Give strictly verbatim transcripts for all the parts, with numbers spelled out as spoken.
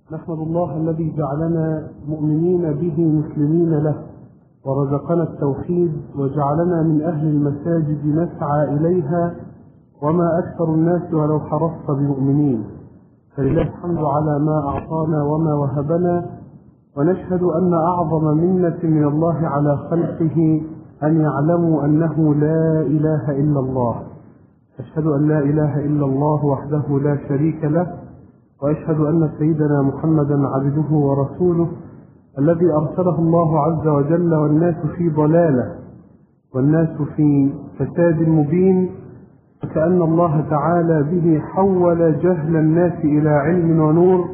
نحمد الله الذي جعلنا مؤمنين به مسلمين له، ورزقنا التوحيد وجعلنا من أهل المساجد نسعى إليها، وما أكثر الناس ولو حرصت بمؤمنين. فلله الحمد على ما أعطانا وما وهبنا، ونشهد أن أعظم منة من الله على خلقه أن يعلموا أنه لا إله إلا الله. أشهد أن لا إله إلا الله وحده لا شريك له، وأشهد أن سيدنا محمدا عبده ورسوله الذي أرسله الله عز وجل، والناس في ضلالة والناس في فساد مبين، فكأن الله تعالى به حول جهل الناس إلى علم ونور،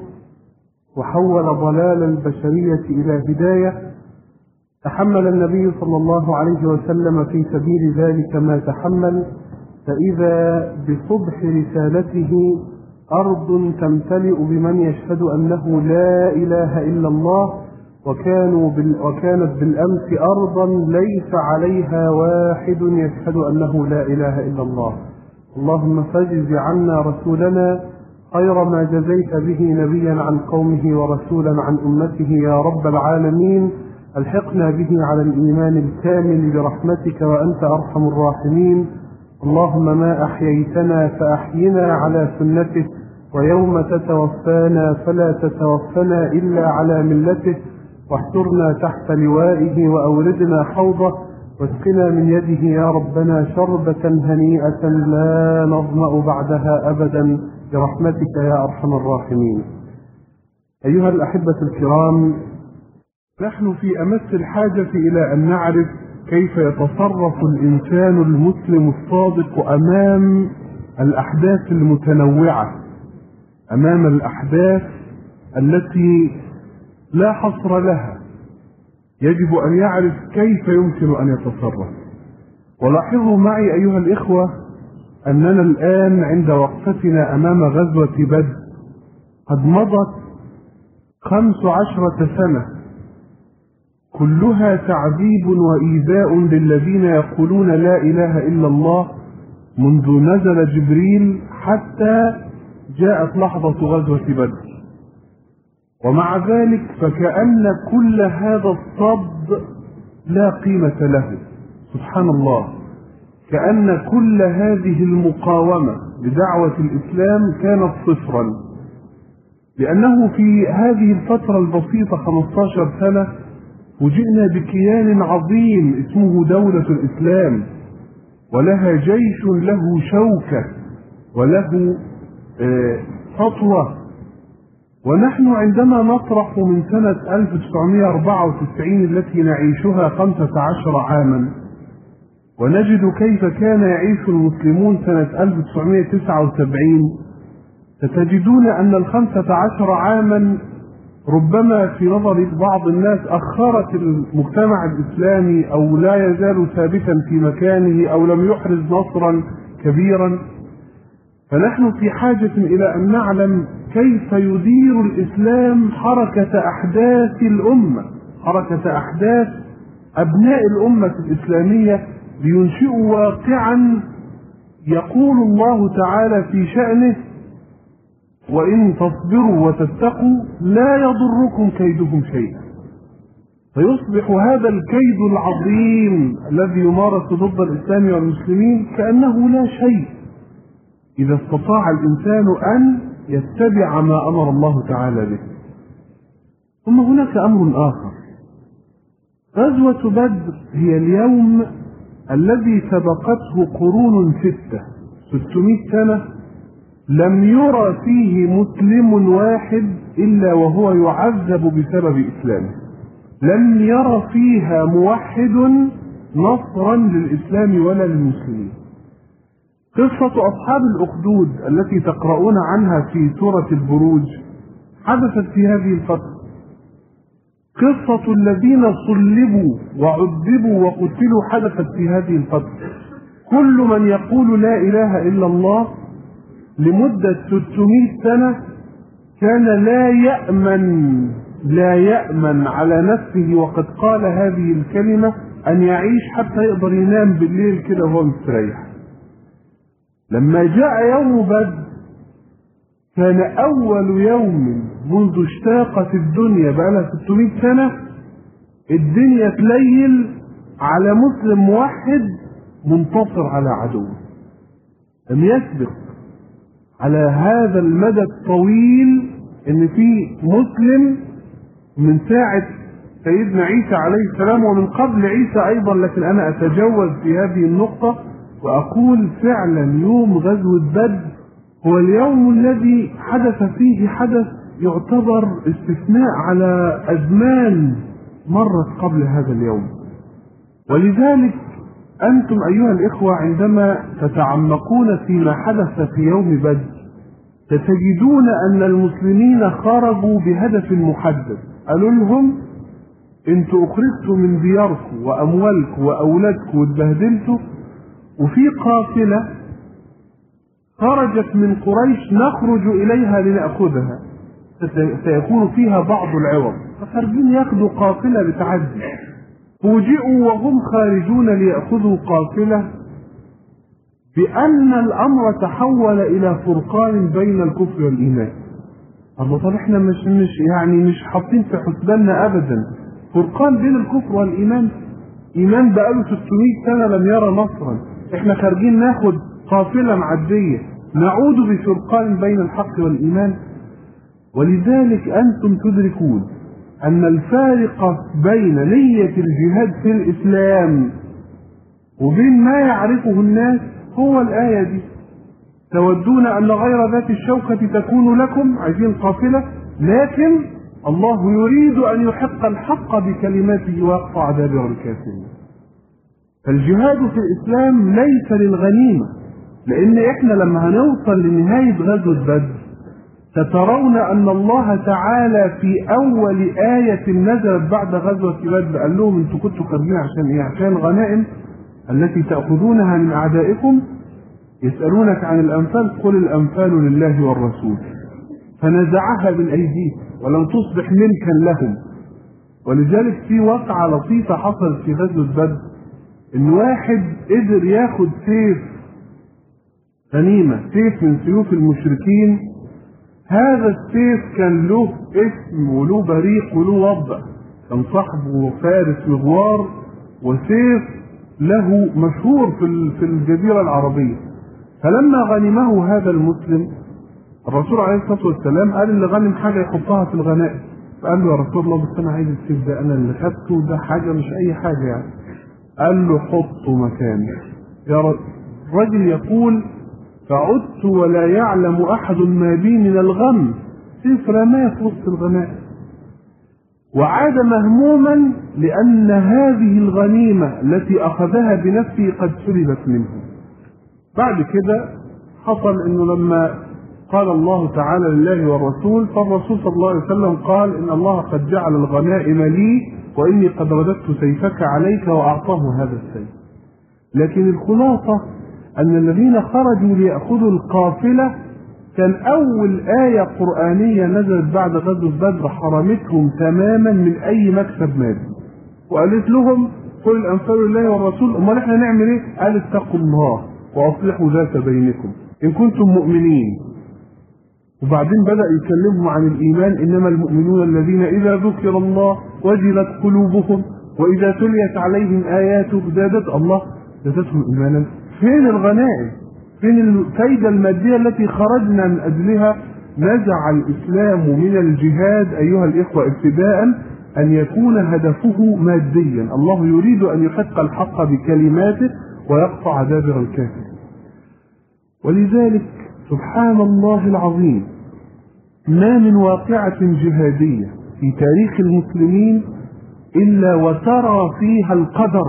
وحول ضلال البشرية إلى هداية. تحمل النبي صلى الله عليه وسلم في سبيل ذلك ما تحمل، فإذا بصبح رسالته أرض تمتلئ بمن يشهد أنه لا إله إلا الله، وكانوا بال... وكانت بالأمس أرضا ليس عليها واحد يشهد أنه لا إله إلا الله. اللهم فاجز عنا رسولنا خير ما جزيت به نبيا عن قومه ورسولا عن أمته يا رب العالمين. الحقنا به على الإيمان الكامل برحمتك وأنت أرحم الراحمين. اللهم ما أحييتنا فأحينا على سنته، ويوم تتوفانا فلا تتوفنا إلا على ملته، واحشرنا تحت لوائه وأوردنا حوضه، واسقنا من يده يا ربنا شربة هنيئة لا نظمأ بعدها أبدا برحمتك يا أرحم الراحمين. أيها الأحبة الكرام، نحن في أمس الحاجة إلى أن نعرف كيف يتصرف الإنسان المسلم الصادق أمام الأحداث المتنوعة، أمام الأحداث التي لا حصر لها. يجب أن يعرف كيف يمكن أن يتصرف. ولاحظوا معي أيها الإخوة أننا الآن عند وقفتنا أمام غزوة بدر قد مضت خمس عشرة سنة، كلها تعذيب وإيذاء للذين يقولون لا إله إلا الله، منذ نزل جبريل حتى جاءت لحظة غزوة بدر. ومع ذلك فكأن كل هذا الصد لا قيمة له. سبحان الله، كأن كل هذه المقاومة لدعوة الإسلام كانت صفرا، لأنه في هذه الفترة البسيطة خمسة عشر سنة وجئنا بكيان عظيم اسمه دولة الإسلام، ولها جيش له شوكة وله سطوة. ونحن عندما نطرح من سنة ألف وتسعمائة وأربعة وتسعين التي نعيشها خمسة عشر عاما، ونجد كيف كان يعيش المسلمون سنة ألف وتسعمائة وتسعة وسبعين، ستجدون أن الخمسة عشر عاما ربما في نظر بعض الناس أخرت المجتمع الإسلامي، أو لا يزال ثابتا في مكانه، أو لم يحرز نصرا كبيرا. فنحن في حاجة إلى أن نعلم كيف يدير الإسلام حركة أحداث الأمة، حركة أحداث أبناء الأمة الإسلامية، لينشئوا واقعا يقول الله تعالى في شأنه: وإن تصبروا وتتقوا لا يضركم كيدهم شيئا. فيصبح هذا الكيد العظيم الذي يمارس ضد الإسلام والمسلمين كأنه لا شيء، إذا استطاع الإنسان أن يتبع ما أمر الله تعالى به. ثم هناك أمر آخر. غزوة بدر هي اليوم الذي سبقته قرون ستة، ستمائة سنة لم يرى فيه مسلم واحد إلا وهو يعذب بسبب إسلامه. لم يرى فيها موحد نصرا للإسلام ولا للمسلمين. قصة أصحاب الأخدود التي تقرؤون عنها في سورة البروج حدثت في هذه الفترة. قصة الذين صلبوا وعذبوا وقتلوا حدثت في هذه الفترة. كل من يقول لا إله إلا الله لمدة ستمائة سنة كان لا يأمن لا يأمن على نفسه وقد قال هذه الكلمة أن يعيش حتى يقدر ينام بالليل كده وهو مستريح. لما جاء يوم بدر كان أول يوم منذ اشتاقت الدنيا بقالها ستمائة سنة الدنيا تليل على مسلم موحد منتصر على عدوه. لم يسبق على هذا المدى الطويل ان في مسلم من ساعة سيدنا عيسى عليه السلام ومن قبل عيسى ايضا، لكن انا اتجوز في هذه النقطة واقول فعلا يوم غزوة بدر هو اليوم الذي حدث فيه حدث يعتبر استثناء على ازمان مرت قبل هذا اليوم. ولذلك أنتم أيها الإخوة عندما تتعمقون فيما حدث في يوم بدر ستجدون أن المسلمين خرجوا بهدف محدد. قالوا لهم انتوا أخرجتوا من دياركم وأموالكم وأولادكم واتبهدلتوا، وفي قافلة خرجت من قريش نخرج إليها لنأخذها، سيكون فيها بعض العوض، فخارجين ياخذوا قافلة بتعدي. فوجئوا وهم خارجون ليأخذوا قافلة بأن الأمر تحول إلى فرقان بين الكفر والإيمان. الله، طب احنا مش مش يعني مش حاطين في حسباننا أبدا فرقان بين الكفر والإيمان. إيمان بقاله ستمائة سنة لم يرى نصرا، احنا خارجين ناخد قافلة معدية نعود بفرقان بين الحق والإيمان. ولذلك أنتم تدركون أن الفارق بين نية الجهاد في الإسلام وبين ما يعرفه الناس هو الآية دي: تودون أن غير ذات الشوكة تكون لكم، عايزين قافلة، لكن الله يريد أن يحق الحق بكلماته ويقطع دابر الكافرين. فالجهاد في الإسلام ليس للغنيمة، لأن إحنا لما هنوصل لنهاية غزوة بدر سترون أن الله تعالى في أول آية نزلت بعد غزوة بدر قال لهم انتوا كنتوا خارجين عشان إيه؟ عشان الغنائم التي تأخذونها من أعدائكم. يسألونك عن الأنفال قل الأنفال لله والرسول، فنزعها من أيديهم ولم تصبح ملكا لهم. ولذلك في واقعة لطيفة حصلت في غزوة بدر، إن واحد قدر ياخد سيف غنيمة، سيف من سيوف المشركين. هذا السيف كان له اسم وله بريق وله وضع، كان صاحبه فارس مغوار، وسيف له مشهور في في الجزيرة العربية. فلما غنمه هذا المسلم الرسول عليه الصلاة والسلام قال اللي غنم حاجة يحطها في الغنائم، فقال له يا رسول الله بس أنا عايز السيف ده، أنا اللي خدته ده حاجة مش أي حاجة يعني. قال له حطه مكانه. يا الرجل يقول فعدت ولا يعلم أحد ما بي من الغم، سيف رماه في وسط الغنائم. وعاد مهموما لأن هذه الغنيمة التي أخذها بنفسه قد سلبت منه. بعد كده حصل أنه لما قال الله تعالى لله والرسول، فالرسول صلى الله عليه وسلم قال إن الله قد جعل الغنائم لي وإني قد رددت سيفك عليك، وأعطاه هذا السيف. لكن الخلاصة أن الذين خرجوا ليأخذوا القافلة كان أول آية قرآنية نزلت بعد غزوة بدر حرمتهم تماما من أي مكسب مادي، وقالت لهم قل الأنفال لله والرسول. أمال إحنا نعمل إيه؟ قال اتقوا الله وأصلحوا ذات بينكم إن كنتم مؤمنين. وبعدين بدأ يكلمهم عن الإيمان: إنما المؤمنون الذين إذا ذكر الله وجلت قلوبهم وإذا تليت عليهم آياته زادت الله زادتهم إيمانا. فين الغنائم؟ فين الفايدة المادية التي خرجنا من أجلها؟ نزع الإسلام من الجهاد أيها الإخوة ابتداء أن يكون هدفه ماديا. الله يريد أن يحق الحق بكلماته ويقطع دابر الكافر. ولذلك سبحان الله العظيم ما من واقعة جهادية في تاريخ المسلمين إلا وترى فيها القدر.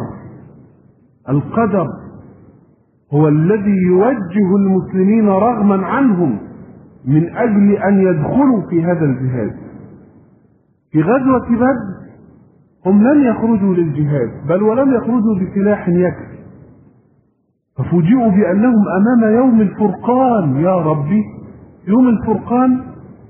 القدر هو الذي يوجه المسلمين رغما عنهم من أجل أن يدخلوا في هذا الجهاد. في غزوة بدر هم لم يخرجوا للجهاد، بل ولم يخرجوا بسلاح يكفي، ففوجئوا بأنهم أمام يوم الفرقان. يا ربي، يوم الفرقان!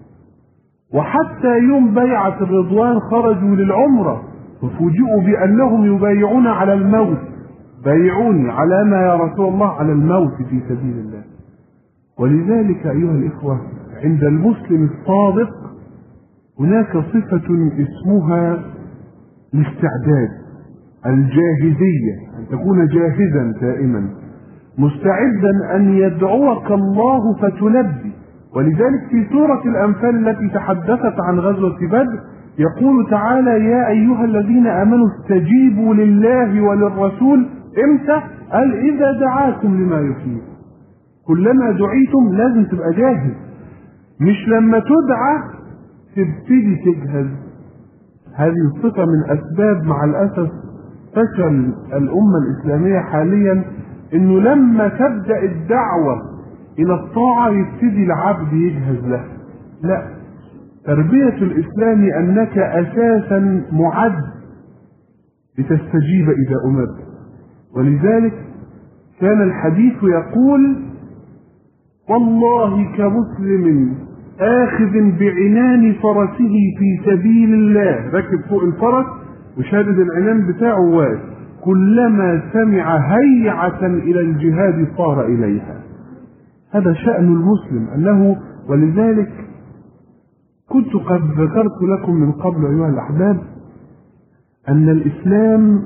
وحتى يوم بيعة الرضوان خرجوا للعمرة ففوجئوا بأنهم يبايعون على الموت. بايعوني على ما يا رسول الله؟ على الموت في سبيل الله. ولذلك أيها الإخوة عند المسلم الصادق هناك صفة اسمها الاستعداد، الجاهزية، أن تكون جاهزا دائما مستعدا أن يدعوك الله فتلبي. ولذلك في سورة الأنفال التي تحدثت عن غزوة بدر يقول تعالى: يا أيها الذين آمنوا استجيبوا لله وللرسول. امتى؟ قال: إذا دعاكم لما يحييكم. كلما دعيتم لازم تبقى جاهز، مش لما تدعى تبتدي تجهز. هذه الصفة من أسباب مع الأسف فشل الأمة الإسلامية حاليا، إنه لما تبدأ الدعوة إلى الطاعة يبتدي العبد يجهز له. لا، تربية الإسلام أنك أساسا معد لتستجيب إذا أمرت. ولذلك كان الحديث يقول: والله كمسلم آخذ بعنان فرسه في سبيل الله، ركب فوق الفرس وشادد العنان بتاعه واقف، كلما سمع هيعة إلى الجهاد صار إليها. هذا شأن المسلم أنه، ولذلك كنت قد ذكرت لكم من قبل أيها الأحباب أن الإسلام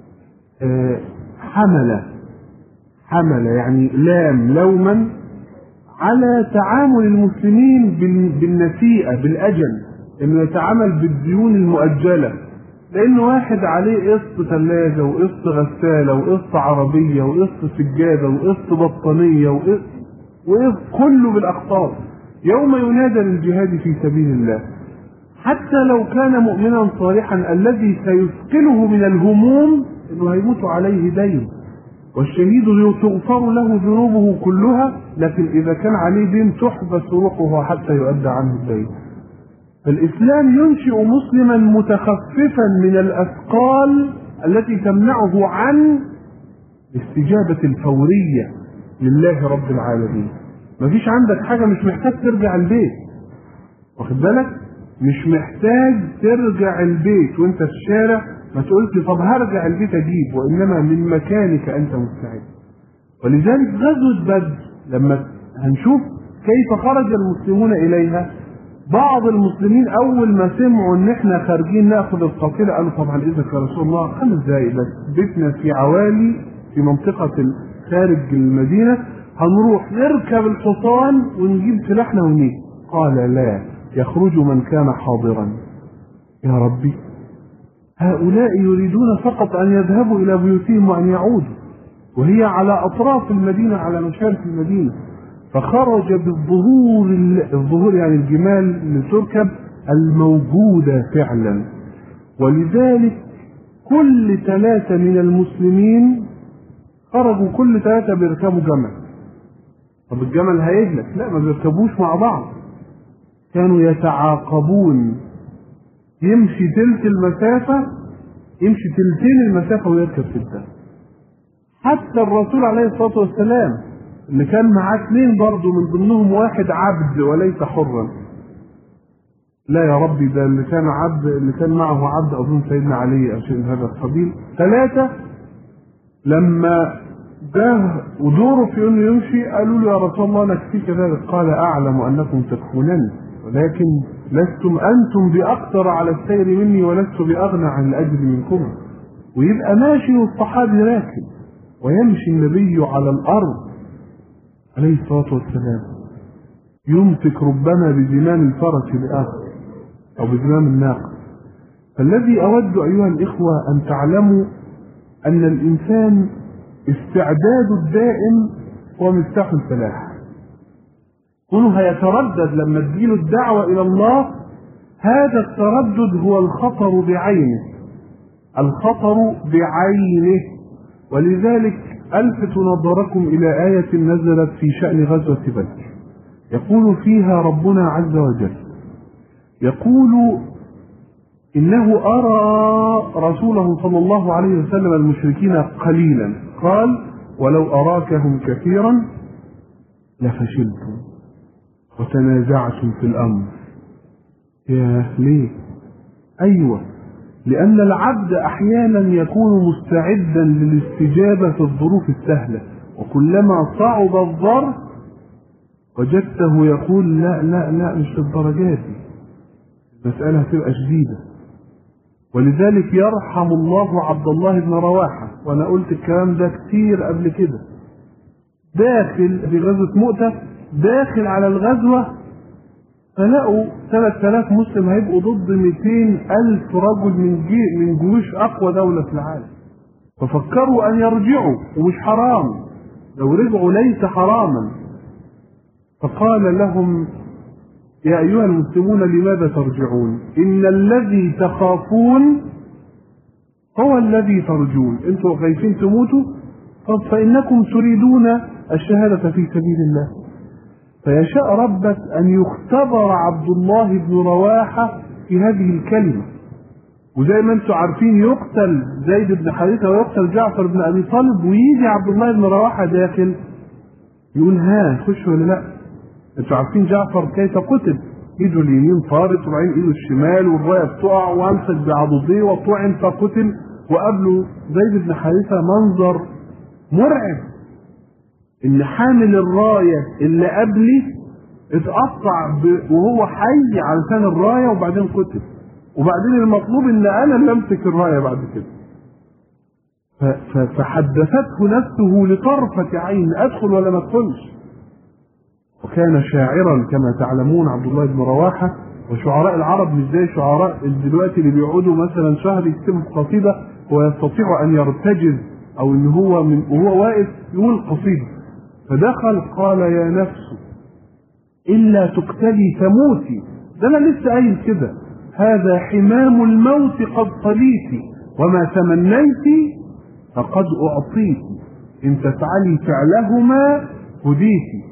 حمل حمل يعني لام لوما على تعامل المسلمين بالنسيئة بالأجل، إنه يتعامل بالديون المؤجلة، لأن واحد عليه قسط ثلاجة وقسط غسالة وقسط عربية وقسط سجادة وقسط بطانية وقسط كله بالأقساط، يوم ينادى للجهاد في سبيل الله حتى لو كان مؤمنا صالحا الذي سيثقله من الهموم انه هيموت عليه دين، والشهيد تغفر له ذنوبه كلها، لكن اذا كان عليه دين تحبس روحه حتى يؤدى عنه الدين. فالاسلام ينشئ مسلما متخففا من الاثقال التي تمنعه عن الاستجابة الفورية لله رب العالمين. مفيش عندك حاجة مش محتاج ترجع البيت، واخد بالك؟ مش محتاج ترجع البيت وانت في الشارع ما تقولش طب هرجع البيت اجيب، وانما من مكانك انت مستعد. ولذلك غزوة بدر لما هنشوف كيف خرج المسلمون اليها، بعض المسلمين اول ما سمعوا ان احنا خارجين ناخذ القافله قالوا طبعا اذنك يا رسول الله خمس دقايق بس، بيتنا في عوالي في منطقة خارج المدينة، هنروح نركب الحصان ونجيب سلاحنا ونيجي. قال: لا، يخرج من كان حاضرا. يا ربي، هؤلاء يريدون فقط أن يذهبوا إلى بيوتهم وأن يعودوا، وهي على أطراف المدينة على مشارف المدينة. فخرج بالظهور، الظهور يعني الجمال اللي تركب الموجودة فعلا. ولذلك كل ثلاثة من المسلمين خرجوا، كل ثلاثة بيركبوا جمل. طب الجمل هيجلك؟ لا، ما بيركبوش مع بعض، كانوا يتعاقبون، يمشي تلت المسافة يمشي تلتين المسافة ويركب تلتها. حتى الرسول عليه الصلاة والسلام اللي كان معاه اثنين برضه من ضمنهم واحد عبد وليس حرا. لا يا ربي، ده اللي كان عبد، اللي كان معه عبد أظن سيدنا علي أو شيء من هذا القبيل. ثلاثة لما جاء ودوره في انه يمشي قالوا له: يا رسول الله نكفيك ذلك. قال: اعلم انكم تكفونني، ولكن لستم انتم باقدر على السير مني ولست باغنى عن الاجر منكم. ويبقى ماشي والصحابي راكب، ويمشي النبي على الارض عليه الصلاه والسلام يمسك ربما بزمام الفرس الاخر او بزمام الناقه. فالذي اود ايها الاخوه ان تعلموا ان الانسان استعداد الدائم هو مفتاح الفلاح. كونه هيتردد لما تجيله الدعوة إلى الله، هذا التردد هو الخطر بعينه، الخطر بعينه. ولذلك ألفت نظركم إلى آية نزلت في شأن غزوة بدر، يقول فيها ربنا عز وجل، يقول: إنه أرى رسوله صلى الله عليه وسلم المشركين قليلا، قال: ولو أراكهم كثيرا لفشلتم وتنازعتم في الأمر. يا ليه؟ أيوة، لأن العبد أحيانا يكون مستعدا للاستجابة في الظروف السهلة، وكلما صعب الظرف وجدته يقول لا لا لا مش للدرجات دي، المسألة هتبقى شديدة. ولذلك يرحم الله عبد الله بن رواحة، وأنا قلت الكلام ده كتير قبل كده، داخل في غزوة مؤتة، داخل على الغزوة فلقوا ثلاثة آلاف مسلم هيبقوا ضد مئتين ألف رجل من جي من جيوش أقوى دولة في العالم، ففكروا أن يرجعوا، ومش حرام، لو رجعوا ليس حراما. فقال لهم يا أيها المسلمون لماذا ترجعون؟ إن الذي تخافون هو الذي ترجون. أنتم خايفين تموتوا، فإنكم تريدون الشهادة في سبيل الله. فيشاء ربك أن يختبر عبد الله بن رواحة في هذه الكلمة. وزي ما أنتم عارفين يقتل زيد بن حارثة ويقتل جعفر بن أبي طالب، ويجي عبد الله بن رواحة داخل يقول ها خش ولا لا؟ أنتم عارفين جعفر كيف قتل، ايده اليمين طارت وبعدين ايده الشمال والرايه بتقع وامسك بعضديه وطعن فقتل، وقبله زيد بن حارثة. منظر مرعب ان حامل الرايه اللي قبلي اتقطع وهو حي علشان الرايه وبعدين قتل، وبعدين المطلوب ان انا اللي امسك الرايه بعد كده. فحدثته نفسه لطرفة عين ادخل ولا ما ادخلش. وكان شاعرا كما تعلمون عبد الله بن رواحة، وشعراء العرب مش زي شعراء دلوقتي اللي بيقعدوا مثلا شهر يكتبوا قصيدة ويستطيع ان يرتجز او ان هو من وهو واقف يقول قصيدة. فدخل قال يا نفس إلا تقتلي تموتي، ده أنا لسه قايل كده، هذا حمام الموت قد صليتي، وما تمنيت فقد أعطيت، إن تفعلي فعلهما هديتي.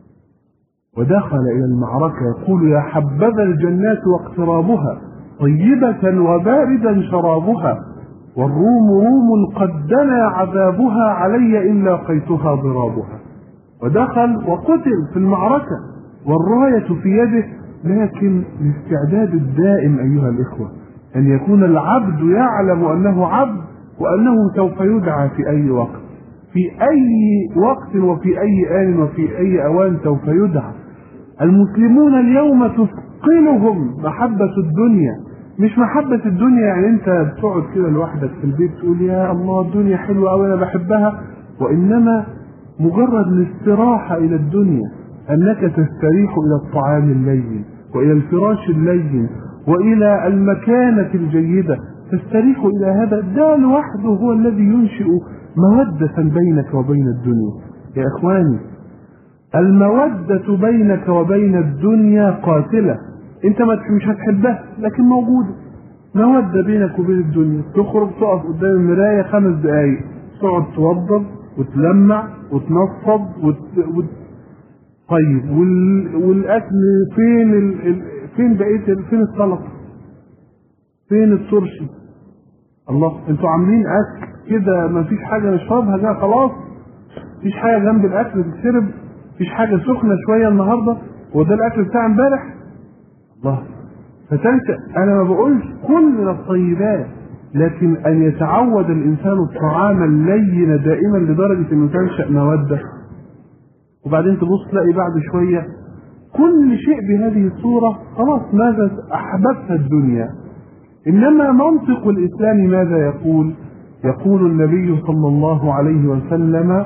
ودخل إلى المعركة يقول يا حبذا الجنات واقترابها، طيبة وباردا شرابها، والروم روم قد دنا عذابها، علي إن لاقيتها ضرابها. ودخل وقتل في المعركة والراية في يده، لكن الاستعداد الدائم أيها الإخوة أن يكون العبد يعلم أنه عبد، وأنه سوف يدعى في أي وقت، في أي وقت وفي أي آن وفي أي أوان سوف يدعى. المسلمون اليوم تثقلهم محبة الدنيا، مش محبة الدنيا يعني أنت بتقعد كده لوحدك في البيت تقول يا الله الدنيا حلوة أوي أنا بحبها، وإنما مجرد الاستراحة إلى الدنيا، أنك تستريح إلى الطعام اللين وإلى الفراش اللين وإلى المكانة الجيدة، تستريح إلى هذا، ده لوحده هو الذي ينشئ مودة بينك وبين الدنيا. يا إخواني المودة بينك وبين الدنيا قاتلة، أنت مش هتحبها لكن موجودة. مودة بينك وبين الدنيا، تخرج تقف قدام المراية خمس دقايق تقعد توضب وتلمع وتنفض وت... وت... طيب وال... والاكل فين ال... ال... فين بقيه ال... فين السلطه، فين الترشي؟ الله انتوا عاملين اكل كده ما فيش حاجه نشربها، ده خلاص مفيش حاجه جنب الاكل تتشرب، مفيش حاجه سخنه شويه النهارده، وده الاكل بتاع امبارح. الله فتنسى، انا ما بقولش كل من الطيبات، لكن أن يتعود الإنسان الطعام اللين دائما لدرجة أنه تنشأ مودة، وبعدين تبص تلاقي بعد شوية كل شيء بهذه الصورة خلاص ماذا أحببت الدنيا. إنما منطق الإسلام ماذا يقول؟ يقول النبي صلى الله عليه وسلم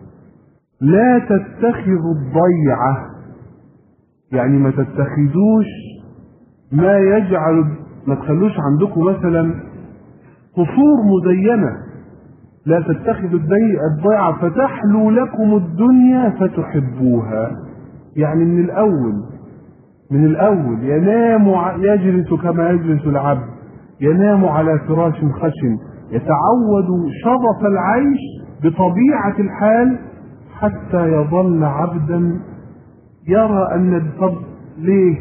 لا تتخذوا الضيعة، يعني ما تتخذوش ما يجعل، ما تخلوش عندكم مثلا قصور مزينة، لا تتخذوا الضيعة فتحلو لكم الدنيا فتحبوها. يعني من الأول من الأول ينام يجلس كما يجلس العبد، ينام على فراش خشن، يتعود شرف العيش بطبيعة الحال حتى يظل عبدا يرى أن طب ليه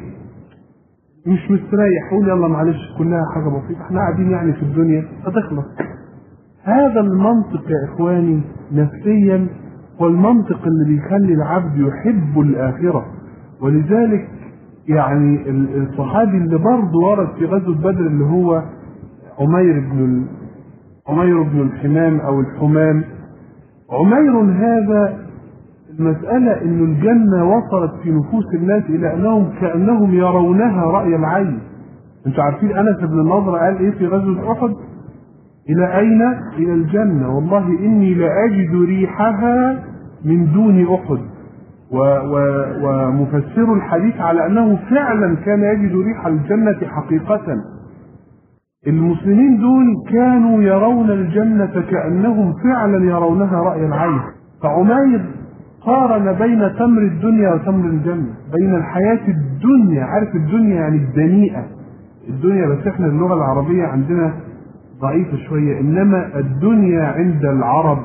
مش مستريح، قول يلا معلش كلها حاجة بسيطة، احنا قاعدين يعني في الدنيا هتخلص. هذا المنطق يا إخواني نفسيا هو المنطق اللي بيخلي العبد يحب الآخرة. ولذلك يعني الصحابي اللي برضه ورد في غزوة بدر اللي هو عمير بن عمير بن الحمام أو الحمام، عمير هذا المسألة إن الجنة وصلت في نفوس الناس إلى أنهم كأنهم يرونها رأي العين. أنتوا عارفين أنس بن النضر قال إيه في غزوة أحد؟ إلى أين؟ إلى الجنة، والله إني لأجد ريحها من دون أحد. و و ومفسر الحديث على أنه فعلا كان يجد ريح الجنة حقيقة. المسلمين دول كانوا يرون الجنة كأنهم فعلا يرونها رأي العين. فعمير قارن بين تمر الدنيا وتمر الجنة، بين الحياة الدنيا، عارف الدنيا يعني الدنيئة الدنيا، بس احنا اللغة العربية عندنا ضعيفة شوية، إنما الدنيا عند العرب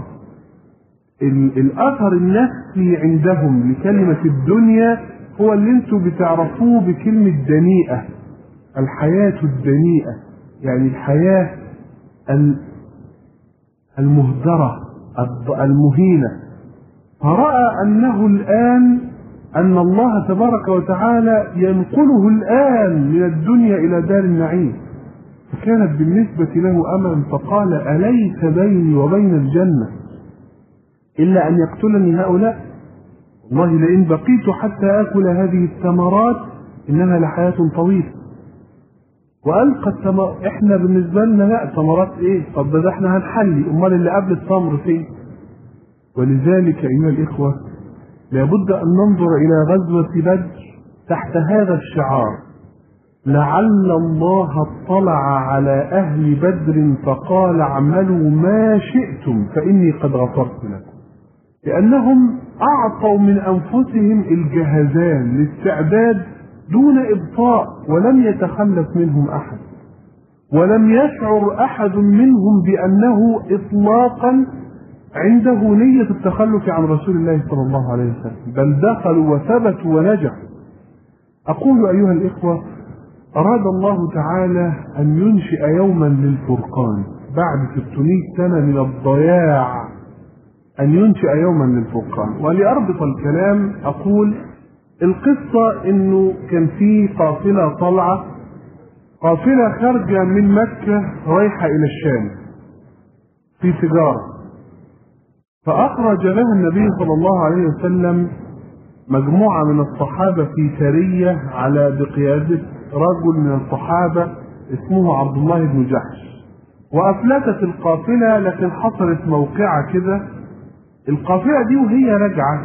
الأثر النفسي عندهم لكلمة الدنيا هو اللي انتوا بتعرفوه بكلمة دنيئة، الحياة الدنيئة، يعني الحياة المهدرة المهينة. فرأى أنه الآن أن الله تبارك وتعالى ينقله الآن من الدنيا إلى دار النعيم، فكانت بالنسبة له أملا، فقال أليس بيني وبين الجنة إلا أن يقتلني هؤلاء؟ والله لئن بقيت حتى أكل هذه الثمرات إنها لحياة طويلة. وألقى الثمر، إحنا بالنسبة لنا لا ثمرات إيه؟ طب ده احنا هنحلي، أمال اللي قبل التمر فين؟ ولذلك أيها الإخوة لابد أن ننظر إلى غزوة بدر تحت هذا الشعار: لعل الله اطلع على أهل بدر فقال اعملوا ما شئتم فإني قد غفرت لكم. لأنهم أعطوا من أنفسهم الجهزان للاستعداد دون إبطاء، ولم يتخلف منهم أحد، ولم يشعر أحد منهم بأنه إطلاقا عنده نية التخلف عن رسول الله صلى الله عليه وسلم، بل دخلوا وثبتوا ونجحوا. أقول أيها الإخوة، أراد الله تعالى أن ينشئ يوما للفرقان بعد ستمائة سنة من الضياع، أن ينشئ يوما للفرقان. ولأربط الكلام أقول القصة إنه كان في قافلة طالعة، قافلة خارجة من مكة رايحة إلى الشام في تجارة، فأخرج لها النبي صلى الله عليه وسلم مجموعة من الصحابة في سرية على بقيادة رجل من الصحابة اسمه عبد الله بن جحش، وأفلتت القافلة، لكن حصلت موقعة كده. القافلة دي وهي راجعة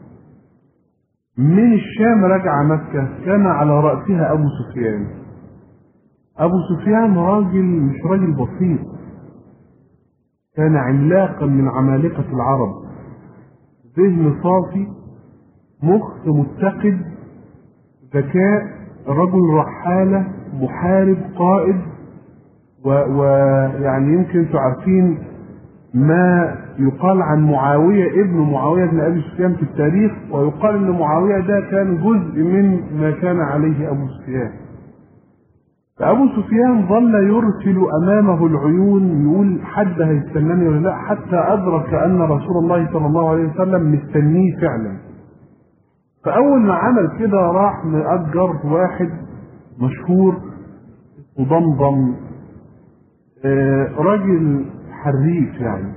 من الشام راجعة مكة كان على رأسها أبو سفيان. أبو سفيان راجل مش راجل بسيط، كان عملاقا من عمالقة العرب، ذهن صافي، مخ متقد، ذكاء، رجل رحالة، محارب، قائد، ويعني يمكن انتوا عارفين ما يقال عن معاوية ابن معاوية بن أبي سفيان في التاريخ، ويقال ان معاوية ده كان جزء من ما كان عليه أبو سفيان. فأبو سفيان ظل يرسل أمامه العيون، يقول حد هيستناني ولا لا، حتى أدرك أن رسول الله صلى الله عليه وسلم مستنيه فعلا. فأول ما عمل كده راح مأجر واحد مشهور وضمضم، آه راجل حريف يعني.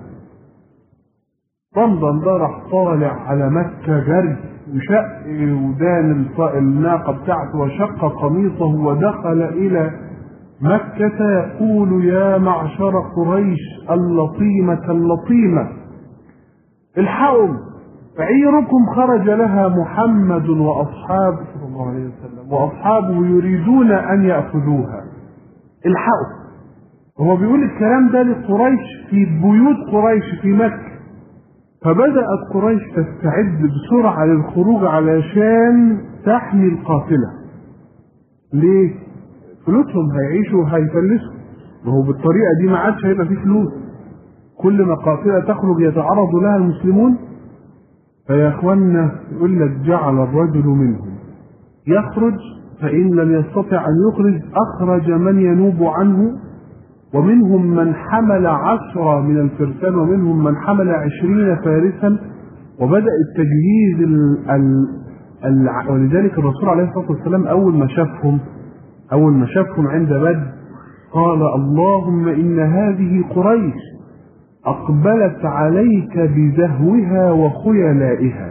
ضمضم ده راح طالع على مكة جري، وشق ودان الناقة بتاعته وشق قميصه ودخل إلى مكة يقول: يا معشر قريش اللطيمة اللطيمة الحقوا، عيركم خرج لها محمد وأصحابه صلى الله عليه وسلم وأصحابه يريدون أن يأخذوها، الحقوا. هو بيقول الكلام ده لقريش في بيوت قريش في مكة. فبدأت قريش تستعد بسرعة للخروج علشان تحمي القافلة. ليه؟ فلوسهم هيعيشوا وهيفلسوا، وهو بالطريقة دي ما عادش هيبقى فيه فلوس، كل ما قافلة تخرج يتعرض لها المسلمون. فيا اخوانا يقول لك جعل الرجل منهم يخرج فإن لم يستطع أن يخرج أخرج من ينوب عنه، ومنهم من حمل عشرة من الفرسان ومنهم من حمل عشرين فارسا، وبدأ التجهيز ال ال ال ولذلك الرسول عليه الصلاة والسلام أول ما شافهم أول ما شافهم عند بدر قال: اللهم إن هذه قريش أقبلت عليك بزهوها وخيلائها.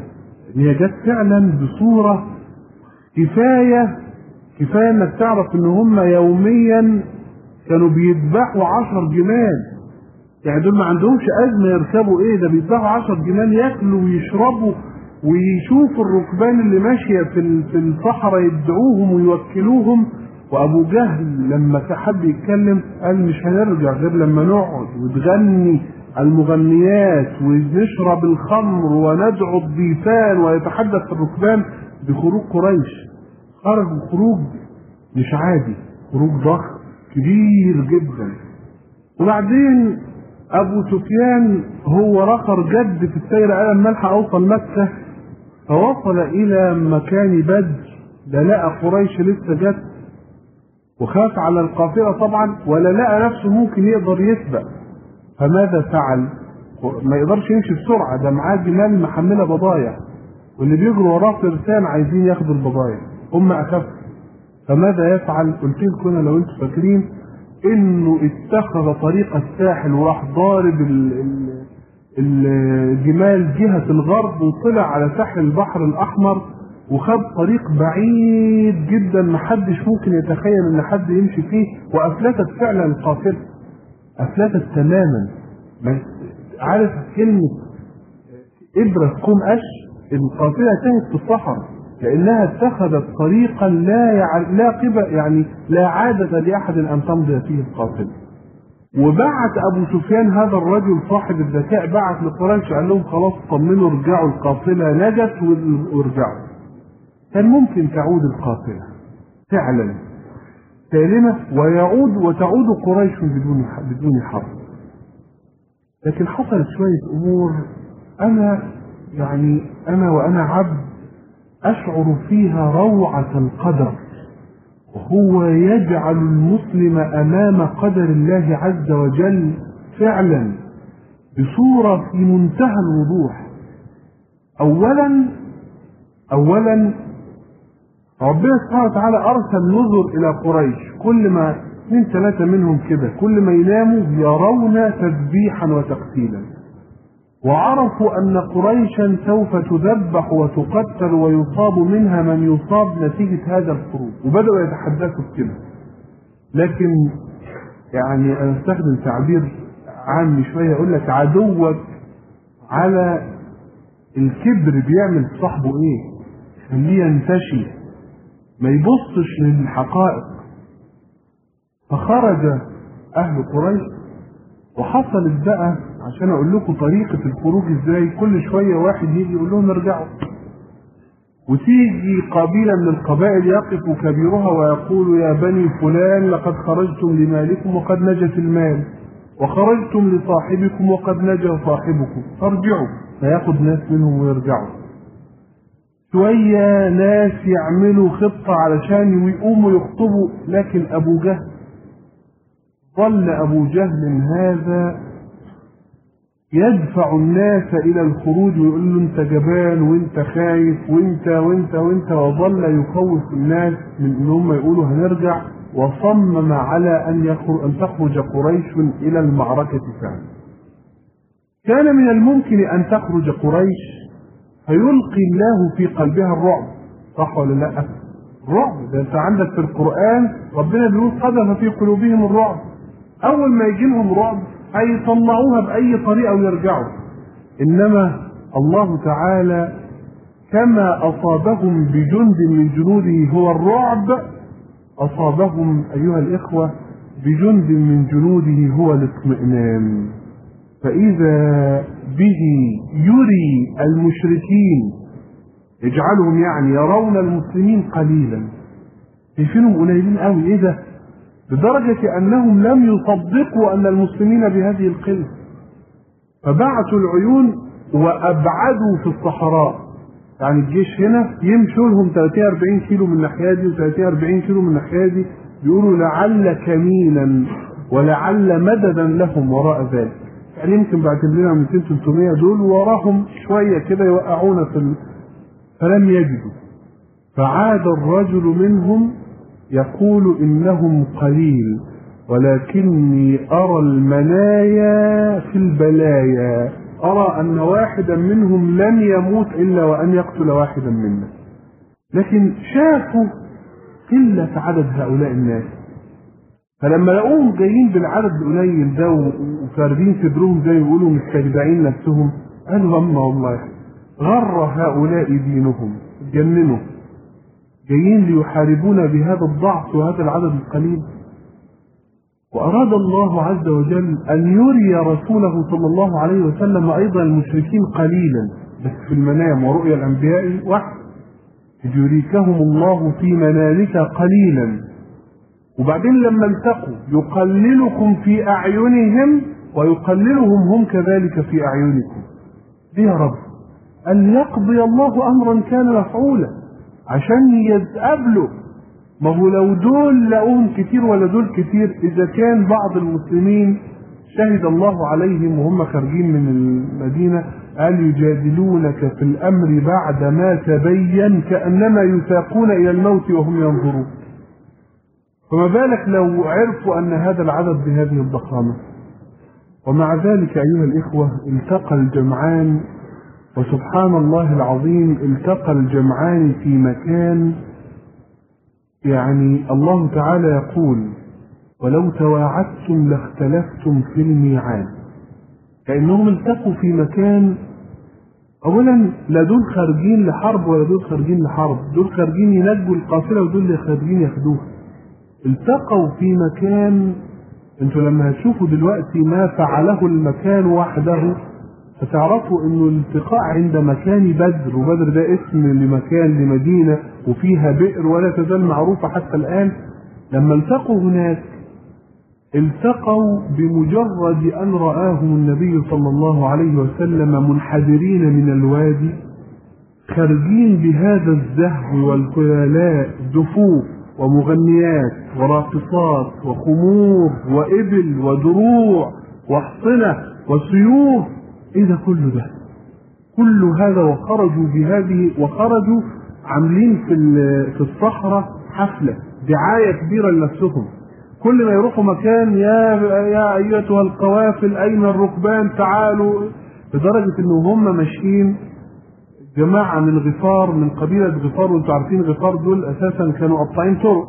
هي جت فعلا بصورة كفاية كفاية انك تعرف ان هم يوميا كانوا بيذبحوا عشر جمال. يعني دول ما عندهمش ازمة يركبوا ايه، ده بيذبحوا عشر جمال ياكلوا ويشربوا ويشوفوا الركبان اللي ماشية في في الصحراء يدعوهم ويوكلوهم. وابو جهل لما حب يتكلم قال مش هنرجع غير لما نقعد وتغني المغنيات ونشرب الخمر وندعو الضيفان ويتحدث الركبان بخروج قريش. خرجوا خروج مش عادي، خروج ضخم كبير جدا. وبعدين ابو سفيان هو رخر جد في السير، قال لما الحق اوصل مكه، فوصل الى مكان بدر لا لقى قريش لسه جت، وخاف على القافله طبعا، ولا لقى نفسه ممكن يقدر يسبق. فماذا فعل؟ ما يقدرش يمشي بسرعه، ده معاه جمال محمله بضايع واللي بيجروا وراه فرسان عايزين ياخدوا البضايع، هم اخف. فماذا يفعل؟ قلت لكم انا لو انتم فاكرين انه اتخذ طريق الساحل وراح ضارب الجمال جهة الغرب وطلع على ساحل البحر الاحمر، وخد طريق بعيد جدا محدش ممكن يتخيل ان حد يمشي فيه، وافلتت فعلا القافلة، افلتت تماما. عارف كلمة ابرة كوم قش؟ القافلة تهت في الصحراء لانها اتخذت طريقا لا يع... لا قبل يعني لا عادة لاحد ان تمضي فيه القافله. وبعت ابو سفيان هذا الرجل صاحب الذكاء، بعت لقريش قال لهم خلاص طمنوا ارجعوا، القافله نجت وارجعوا. كان ممكن تعود القافله فعلا سالمه ويعود وتعود قريش بدون بدون حرب، لكن حصلت شويه امور انا يعني انا وانا عبد أشعر فيها روعة القدر، وهو يجعل المسلم أمام قدر الله عز وجل فعلا بصورة في منتهى الوضوح. أولا أولا ربنا سبحانه وتعالى أرسل نذر إلى قريش، كل ما اثنين ثلاثة منهم كده كل ما يناموا يرون تذبيحا وتقتيلا، وعرفوا أن قريشا سوف تذبح وتقتل ويصاب منها من يصاب نتيجة هذا الخروج، وبدأوا يتحدثوا بكده. لكن يعني أنا استخدم تعبير عامي شوية، أقول لك عدوك على الكبر بيعمل صاحبه إيه؟ خليه ينتشي ما يبصش للحقائق. فخرج أهل قريش، وحصلت بقى عشان اقول لكم طريقة الخروج ازاي، كل شوية واحد يجي يقول لهم ارجعوا، وتيجي قبيلة من القبائل يقف كبيرها ويقول يا بني فلان لقد خرجتم لمالكم وقد نجت المال، وخرجتم لصاحبكم وقد نجا صاحبكم فارجعوا، فياخد ناس منهم ويرجعوا. شوية ناس يعملوا خطة علشان ويقوموا يخطبوا، لكن ابو جهل ظل ابو جهل هذا يدفع الناس الى الخروج ويقول له انت جبان وانت خايف وانت وانت وانت وظل يخوف الناس من ان هم يقولوا هنرجع، وصمم على ان يخرج ان تخرج قريش الى المعركة فعلا. كان من الممكن ان تخرج قريش فيلقي الله في قلبها الرعب، صح ولا لا؟ الرعب ده انت عندك في القرآن ربنا بيقول قذف في قلوبهم الرعب، اول ما يجي لهم رعب هيطلعوها بأي طريقة ويرجعوا. إنما الله تعالى كما أصابهم بجند من جنوده هو الرعب، أصابهم أيها الإخوة بجند من جنوده هو الاطمئنان. فإذا به يري المشركين يجعلهم يعني يرون المسلمين قليلا، شايفينهم قليلين قوي، إيه ده؟ لدرجة أنهم لم يصدقوا أن المسلمين بهذه القلة، فبعثوا العيون وأبعدوا في الصحراء. يعني الجيش هنا يمشوا لهم ثلاثين أربعين كيلو من الناحية دي و30 أربعين كيلو من الناحية دي، بيقولوا لعل كمينا ولعل مددا لهم وراء ذلك. يعني يمكن بعد لنا مئتين ثلاثمائة دول وراهم شوية كده يوقعونا في ال... فلم يجدوا، فعاد الرجل منهم يقول إنهم قليل ولكني أرى المنايا في البلايا، أرى أن واحدا منهم لن يموت إلا وأن يقتل واحدا منا. لكن شافوا قلة عدد هؤلاء الناس، فلما لقوهم جايين بالعدد القليل ده وفاردين صدرهم زي ما بيقولوا مستجدعين نفسهم، قالوا أما والله غر هؤلاء دينهم، جننوا، جايين ليحاربونا بهذا الضعف وهذا العدد القليل. وأراد الله عز وجل أن يري رسوله صلى الله عليه وسلم أيضا المشركين قليلا بس في المنام، ورؤيا الأنبياء وحي، يريكهم الله في منامك قليلا. وبعدين لما التقوا يقللكم في أعينهم ويقللهم هم كذلك في أعينكم. دي يا رب أن يقضي الله أمرا كان مفعولا عشان يتقابلوا. ما هو لو دول لقوهم كتير ولا دول كتير، إذا كان بعض المسلمين شهد الله عليهم وهم خارجين من المدينة قال يجادلونك في الأمر بعد ما تبين كأنما يساقون إلى الموت وهم ينظرون، فما بالك لو عرفوا أن هذا العدد بهذه الضخامة. ومع ذلك أيها الإخوة التقى الجمعان، وسبحان الله العظيم التقى الجمعان في مكان يعني الله تعالى يقول ولو تواعدتم لاختلفتم في الميعاد. كأنهم التقوا في مكان، أولا لا دول خارجين لحرب ولا دول خارجين لحرب، دول خارجين ينجوا القافلة ودول اللي خارجين ياخدوها. التقوا في مكان، انتوا لما هتشوفوا دلوقتي ما فعله المكان وحده فتعرفوا انه الالتقاء عند مكان بدر، وبدر ده اسم لمكان لمدينة وفيها بئر ولا تزال معروفة حتى الآن. لما التقوا هناك التقوا بمجرد أن رآهم النبي صلى الله عليه وسلم منحدرين من الوادي خارجين بهذا الزهو والقلالاء، دفوف ومغنيات وراقصات وخمور وإبل ودروع وحصنة وسيوف. ايه ده كله ده؟ كل هذا وخرجوا بهذه، وخرجوا عاملين في في الصحراء حفلة دعاية كبيرة لنفسهم. كل ما يروحوا مكان يا يا ايتها القوافل اين الركبان تعالوا، لدرجة انه هم ماشيين جماعة من غفار، من قبيلة غفار، وانتم عارفين غفار دول اساسا كانوا قطاعين طرق،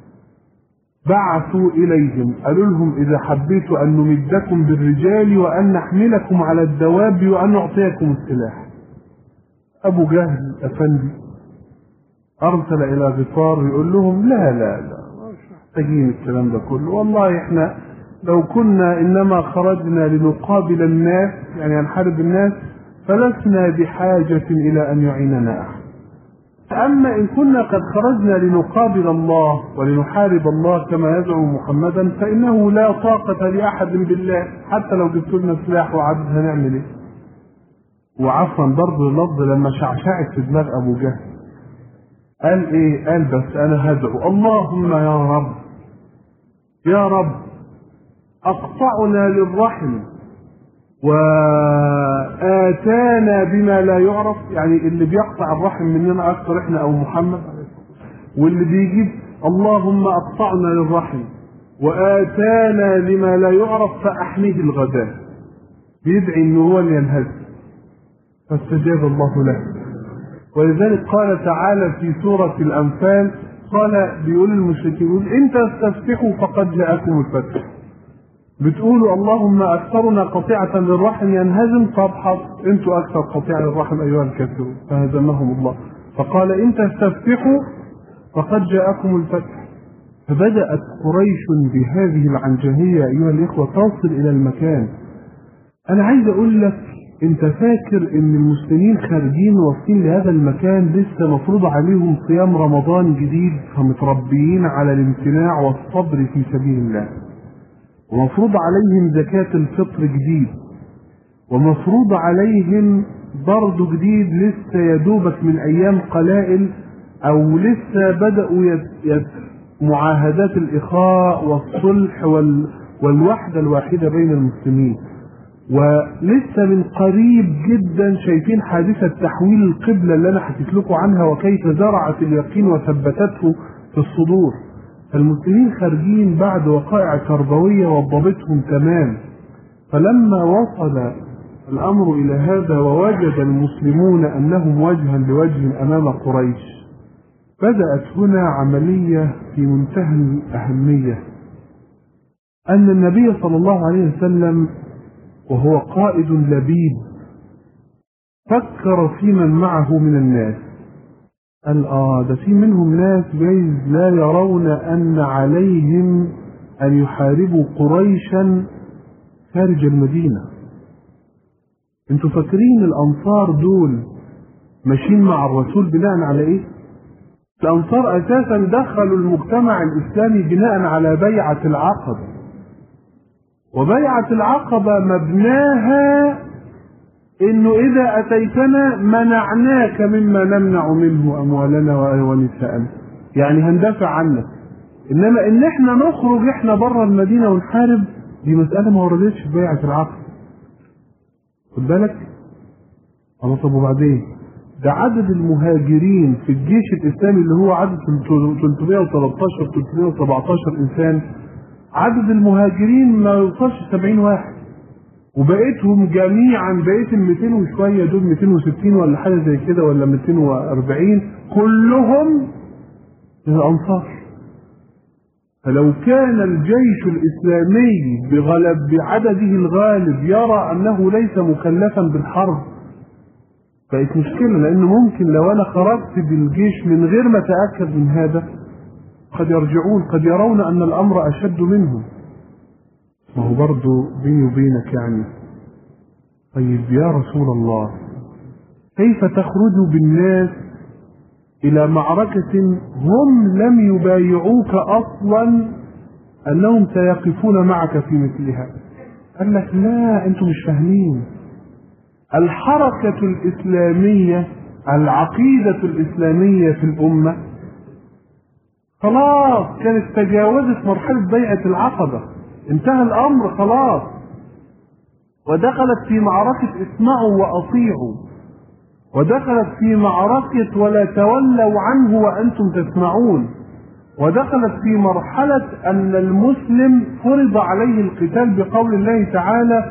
بعثوا اليهم قالوا لهم اذا حبيتوا ان نمدكم بالرجال وان نحملكم على الدواب وان نعطيكم السلاح. ابو جهل افندي ارسل الى غفار يقول لهم لا لا لا مش محتاجين الكلام ده كله، والله احنا لو كنا انما خرجنا لنقابل الناس يعني نحارب الناس فلسنا بحاجة الى ان يعيننا احد، أما إن كنا قد خرجنا لنقابل الله ولنحارب الله كما يزعم محمدا فإنه لا طاقة لأحد بالله، حتى لو جبت لنا سلاح وعدد هنعمل إيه؟ وعفوا برضه اللفظ لما شعشعت في دماغ أبو جهل قال إيه؟ قال بس أنا هدعو اللهم يا رب يا رب أقطعنا للرحم وآتانا بما لا يعرف، يعني اللي بيقطع الرحم مننا أكثر إحنا أو محمد، واللي بيجيب اللهم أقطعنا للرحم وآتانا لما لا يعرف فأحميه الغداء، بيدعي إنه هو اللي ينهز، فاستجاب الله له. ولذلك قال تعالى في سورة الأنفال، قال بيقول المشركين يقول إن تستفتحوا فقد جاءكم الفتح، بتقولوا اللهم أكثرنا قطيعة للرحم ينهزم، فابحث انتوا أكثر قطيعة للرحم أيها الكافرون، فهزمهم الله. فقال إن تستفتحوا فقد جاءكم الفتح. فبدأت قريش بهذه العنجهية أيها الإخوة تصل إلى المكان. أنا عايز أقول لك أنت فاكر إن المسلمين خارجين واصلين لهذا المكان لسه مفروض عليهم صيام رمضان جديد، فمتربيين على الامتناع والصبر في سبيل الله، ومفروض عليهم زكاة الفطر جديد، ومفروض عليهم برضو جديد لسه يدوبك من أيام قلائل، أو لسه بدأوا يت... يت... معاهدات الإخاء والصلح وال... والوحدة الواحدة بين المسلمين، ولسه من قريب جدا شايفين حادثة تحويل القبلة اللي أنا حكيت لكم عنها وكيف زرعت اليقين وثبتته في الصدور. فالمسلمين خارجين بعد وقائع تربوية وضبطهم تمام. فلما وصل الأمر إلى هذا ووجد المسلمون أنهم وجها لوجه أمام قريش، بدأت هنا عملية في منتهى الأهمية، أن النبي صلى الله عليه وسلم وهو قائد لبيب فكر في من معه من الناس، قال آه ده في منهم ناس جايز لا يرون أن عليهم أن يحاربوا قريشا خارج المدينة. انتوا فاكرين الأنصار دول ماشيين مع الرسول بناء على إيه؟ الأنصار أساسا دخلوا المجتمع الإسلامي بناء على بيعة العقبة، وبيعة العقبة مبناها إنه إذا أتيتنا منعناك مما نمنع منه أموالنا ونساءنا، يعني هندافع عنك. إنما إن إحنا نخرج إحنا بره المدينة ونحارب، دي مسألة ما وردتش في بيعة العقبة. خد بالك؟ الله. طب وبعدين؟ ده عدد المهاجرين في الجيش الإسلامي اللي هو عدد ثلاثمائة وثلاثة عشر ثلاثمائة وسبعة عشر إنسان، عدد المهاجرين ما يوصلش سبعين واحد، وبقيتهم جميعا بقيت ال مئتين وشويه دول مئتين وستين ولا حاجه زي كده ولا مئتين وأربعين كلهم الانصار. فلو كان الجيش الاسلامي بغلب بعدده الغالب يرى انه ليس مكلفا بالحرب، بقت مشكله، لانه ممكن لو انا خرجت بالجيش من غير ما اتاكد من هذا قد يرجعون، قد يرون ان الامر اشد منهم. ما هو برضه بيني وبينك يعني، طيب يا رسول الله كيف تخرج بالناس إلى معركة هم لم يبايعوك أصلا أنهم سيقفون معك في مثلها؟ قال لك لا، أنتم مش فاهمين. الحركة الإسلامية، العقيدة الإسلامية في الأمة خلاص كانت تجاوزت مرحلة بيعة العقبة، انتهى الأمر خلاص، ودخلت في معركة اسمعوا وأطيعوا، ودخلت في معركة ولا تولوا عنه وأنتم تسمعون، ودخلت في مرحلة أن المسلم فرض عليه القتال بقول الله تعالى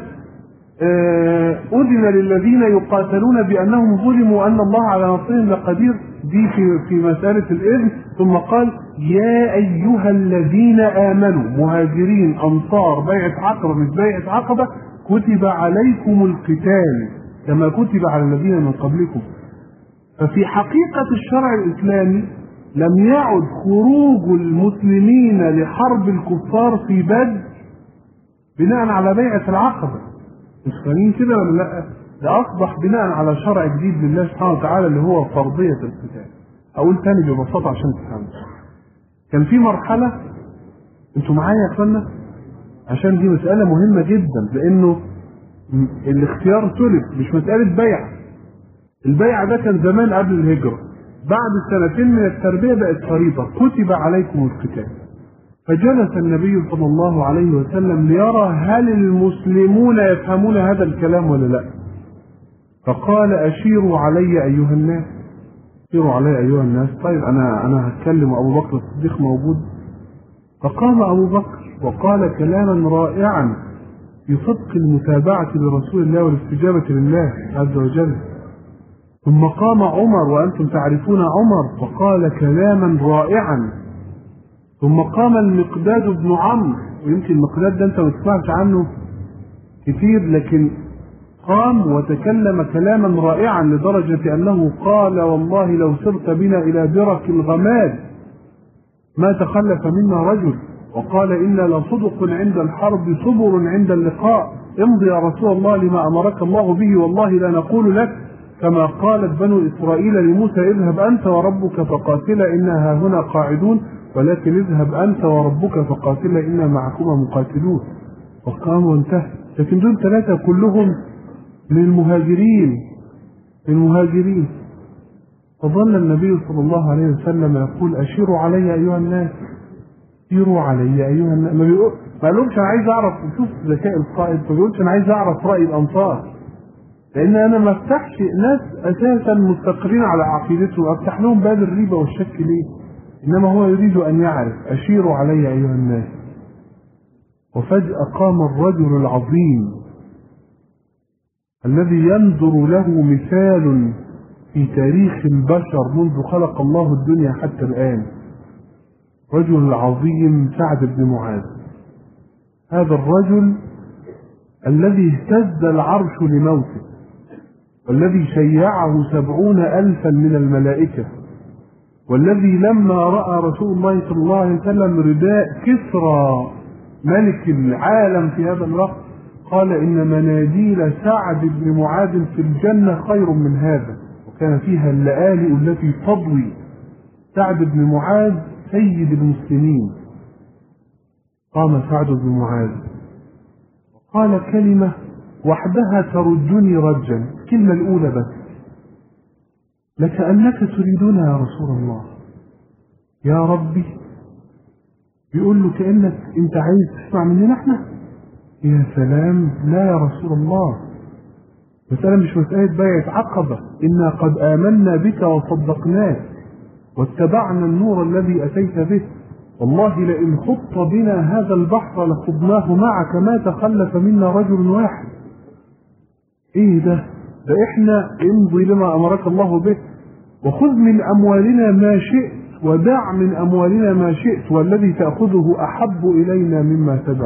أذن للذين يقاتلون بأنهم ظلموا أن الله على نصرهم لقدير، دي في في مسألة الإذن. ثم قال يا أيها الذين آمنوا، مهاجرين أنصار بيعة عقبة مش بيعة عقبة، كتب عليكم القتال كما كتب على الذين من قبلكم. ففي حقيقة الشرع الإسلامي لم يعد خروج المسلمين لحرب الكفار في بدر بناء على بيعة العقبة، مش فاهمين كده ولا لا؟ ده أصبح بناء على شرع جديد لله سبحانه وتعالى اللي هو فرضية القتال. أقول تاني ببساطة عشان تفهموا. كان في مرحلة، انتوا معايا يا اخوانا؟ عشان دي مسألة مهمة جدا، لأنه الاختيار سلب، مش مسألة بيع. البيع ده كان زمان قبل الهجرة، بعد سنتين من التربية بقت فريضة، كتب عليكم القتال. فجلس النبي صلى الله عليه وسلم ليرى هل المسلمون يفهمون هذا الكلام ولا لا. فقال أشيروا علي أيها الناس، أشيروا علي أيها الناس. طيب أنا أنا هتكلم، أبو بكر الصديق موجود. فقام أبو بكر وقال كلاما رائعا في صدق المتابعة لرسول الله والاستجابة لله عز وجل. ثم قام عمر وأنتم تعرفون عمر وقال كلاما رائعا. ثم قام المقداد بن عمرو، ويمكن المقداد ده انت ما تسمعش عنه كتير، لكن قام وتكلم كلاما رائعا لدرجة أنه قال والله لو سرت بنا إلى درك الغماد ما تخلف منا رجل، وقال إنا لصدق عند الحرب صبر عند اللقاء، امضي يا رسول الله لما أمرك الله به، والله لا نقول لك كما قالت بنو إسرائيل لموسى اذهب أنت وربك فقاتلا إنا هنا قاعدون، ولكن اذهب أنت وربك فقاتلا إنا معكما مقاتلون. وقام وانتهى. لكن دول ثلاثة كلهم للمهاجرين للمهاجرين فظل النبي صلى الله عليه وسلم يقول أشيروا علي أيها الناس، أشيروا علي أيها الناس. ما بيقول ما قالهمش أنا عايز أعرف، شوف ذكاء القائد، ما بيقولش أنا عايز أعرف رأي الأنصار، لأن أنا ما افتحش ناس أساسا مستقرين على عقيدتهم أفتح لهم باب الريبة والشك ليه؟ إنما هو يريد أن يعرف أشيروا علي أيها الناس. وفجأة قام الرجل العظيم الذي ينظر له مثال في تاريخ البشر منذ خلق الله الدنيا حتى الآن، رجل العظيم سعد بن معاذ. هذا الرجل الذي اهتز العرش لموته، والذي شيعه سبعون ألفا من الملائكة، والذي لما رأى رسول الله صلى الله عليه وسلم رداء كسرى ملك العالم في هذا الوقت قال إن مناديل سعد بن معاذ في الجنة خير من هذا، وكان فيها اللآلئ التي تضوي. سعد بن معاذ سيد المسلمين. قام سعد بن معاذ وقال كلمة وحدها تردني رجا، الكلمة الأولى بس: لكأنك تريدنا يا رسول الله. يا ربي، بيقول له كأنك انت عايز تسمع مننا احنا. يا سلام، لا يا رسول الله، مسألة مش مسألة بيعة عقبة، إنا قد آمنا بك وصدقناك واتبعنا النور الذي أتيت به، والله لئن خط بنا هذا البحر لخضناه معك ما تخلف منا رجل واحد. ايه ده؟ ده احنا امضي لما امرك الله به، وخذ من اموالنا ما شئت ودع من اموالنا ما شئت، والذي تأخذه احب الينا مما تدع.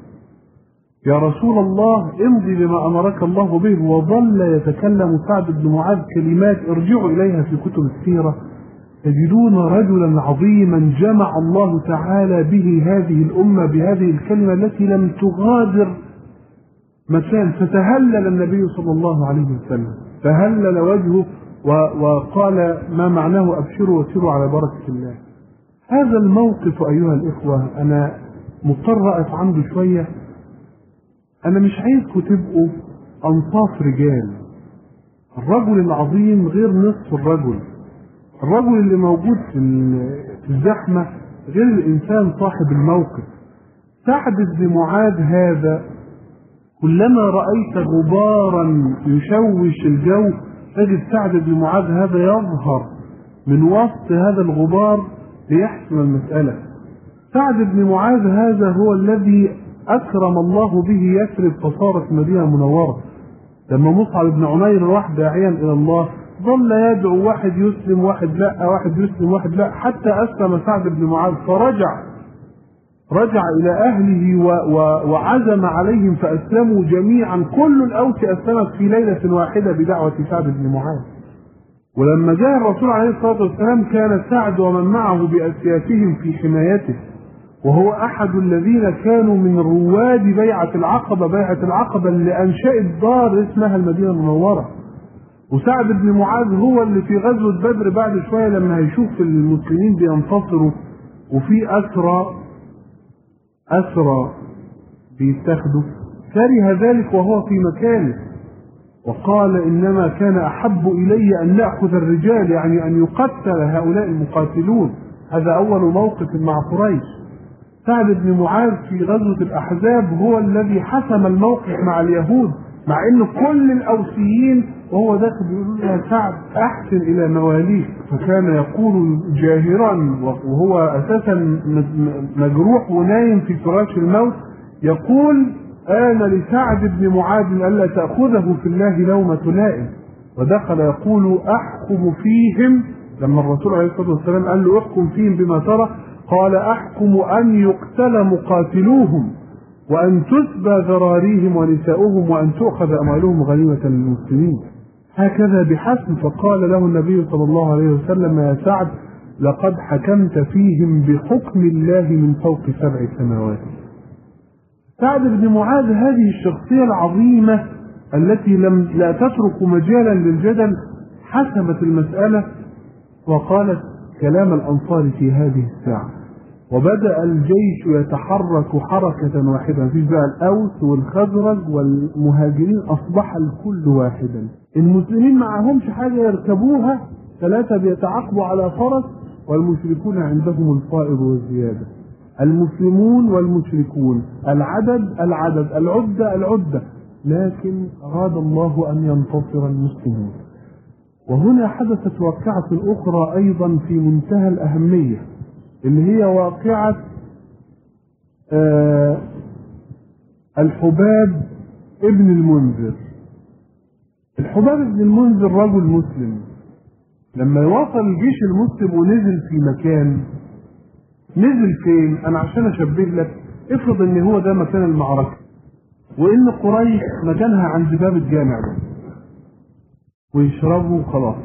يا رسول الله امضي لما امرك الله به. وظل يتكلم سعد بن معاذ كلمات ارجعوا اليها في كتب السيرة، تجدون رجلا عظيما جمع الله تعالى به هذه الامة بهذه الكلمة التي لم تغادر مكان. فتهلل النبي صلى الله عليه وسلم، تهلل وجهه وقال ما معناه ابشروا وسيروا على بركة الله. هذا الموقف ايها الاخوة انا مضطر اقف عنده شوية. انا مش عايزكم تبقوا انصاف رجال. الرجل العظيم غير نصف الرجل. الرجل اللي موجود في الزحمة غير الانسان صاحب الموقف. سعد بن معاذ هذا كلما رأيت غبارا يشوش الجو تجد سعد بن معاذ هذا يظهر من وسط هذا الغبار ليحسم المسألة. سعد بن معاذ هذا هو الذي أكرم الله به يثرب فصارت مدينة منورة. لما مصعب بن عمير راح داعيا إلى الله ظل يدعو، واحد يسلم واحد لا، واحد يسلم واحد لا، حتى أسلم سعد بن معاذ فرجع رجع إلى أهله و و وعزم عليهم فأسلموا جميعا. كل الأوس أسلمت في ليلة واحدة بدعوة سعد بن معاذ. ولما جاء الرسول عليه الصلاة والسلام كان سعد ومن معه بأسيافهم في حمايته، وهو أحد الذين كانوا من رواد بيعة العقبة، بيعة العقبة اللي أنشأت دار اسمها المدينة المنورة. وسعد بن معاذ هو اللي في غزوة بدر بعد شوية لما هيشوف المسلمين بينتصروا وفي أسرى أسرى بيتاخدوا كره ذلك وهو في مكانه، وقال إنما كان أحب إلي أن نأخذ الرجال، يعني أن يقتل هؤلاء المقاتلون. هذا أول موقف مع قريش. سعد بن معاذ في غزوة الأحزاب هو الذي حسم الموقف مع اليهود، مع أن كل الأوسيين وهو داخل بيقولوا له يا سعد أحسن إلى مواليك، فكان يقول جاهرا وهو أساسا مجروح ونايم في فراش الموت، يقول آن لسعد بن معاذ ألا تأخذه في الله لومة لائم. ودخل يقول أحكم فيهم، لما الرسول عليه الصلاة والسلام قال له احكم فيهم بما ترى، قال أحكم أن يقتل مقاتلوهم وأن تسبى ذراريهم ونساؤهم وأن تؤخذ أموالهم غنيمة للمسلمين. هكذا بحسب. فقال له النبي صلى الله عليه وسلم يا سعد لقد حكمت فيهم بحكم الله من فوق سبع سماوات. سعد بن معاذ هذه الشخصية العظيمة التي لم لا تترك مجالا للجدل حسمت المسألة وقالت كلام الأنصار في هذه الساعة، وبدأ الجيش يتحرك حركة واحدة. في بقى الأوس والخزرج والمهاجرين أصبح الكل واحدا. المسلمين معهمش حاجة يركبوها، ثلاثة بيتعاقبوا على فرس والمشركون عندهم الفائض والزيادة. المسلمون والمشركون العدد العدد العدة العدة، لكن أراد الله أن ينتصر المسلمون. وهنا حدثت واقعة أخرى أيضا في منتهى الأهمية، اللي هي واقعة آه الحباب ابن المنذر. الحباب بن المنذر رجل مسلم، لما وصل الجيش المسلم ونزل في مكان، نزل فين؟ انا عشان اشبه لك، افرض ان هو ده مكان المعركة وان قريش مكانها عند باب الجامع ده ويشربوا خلاص.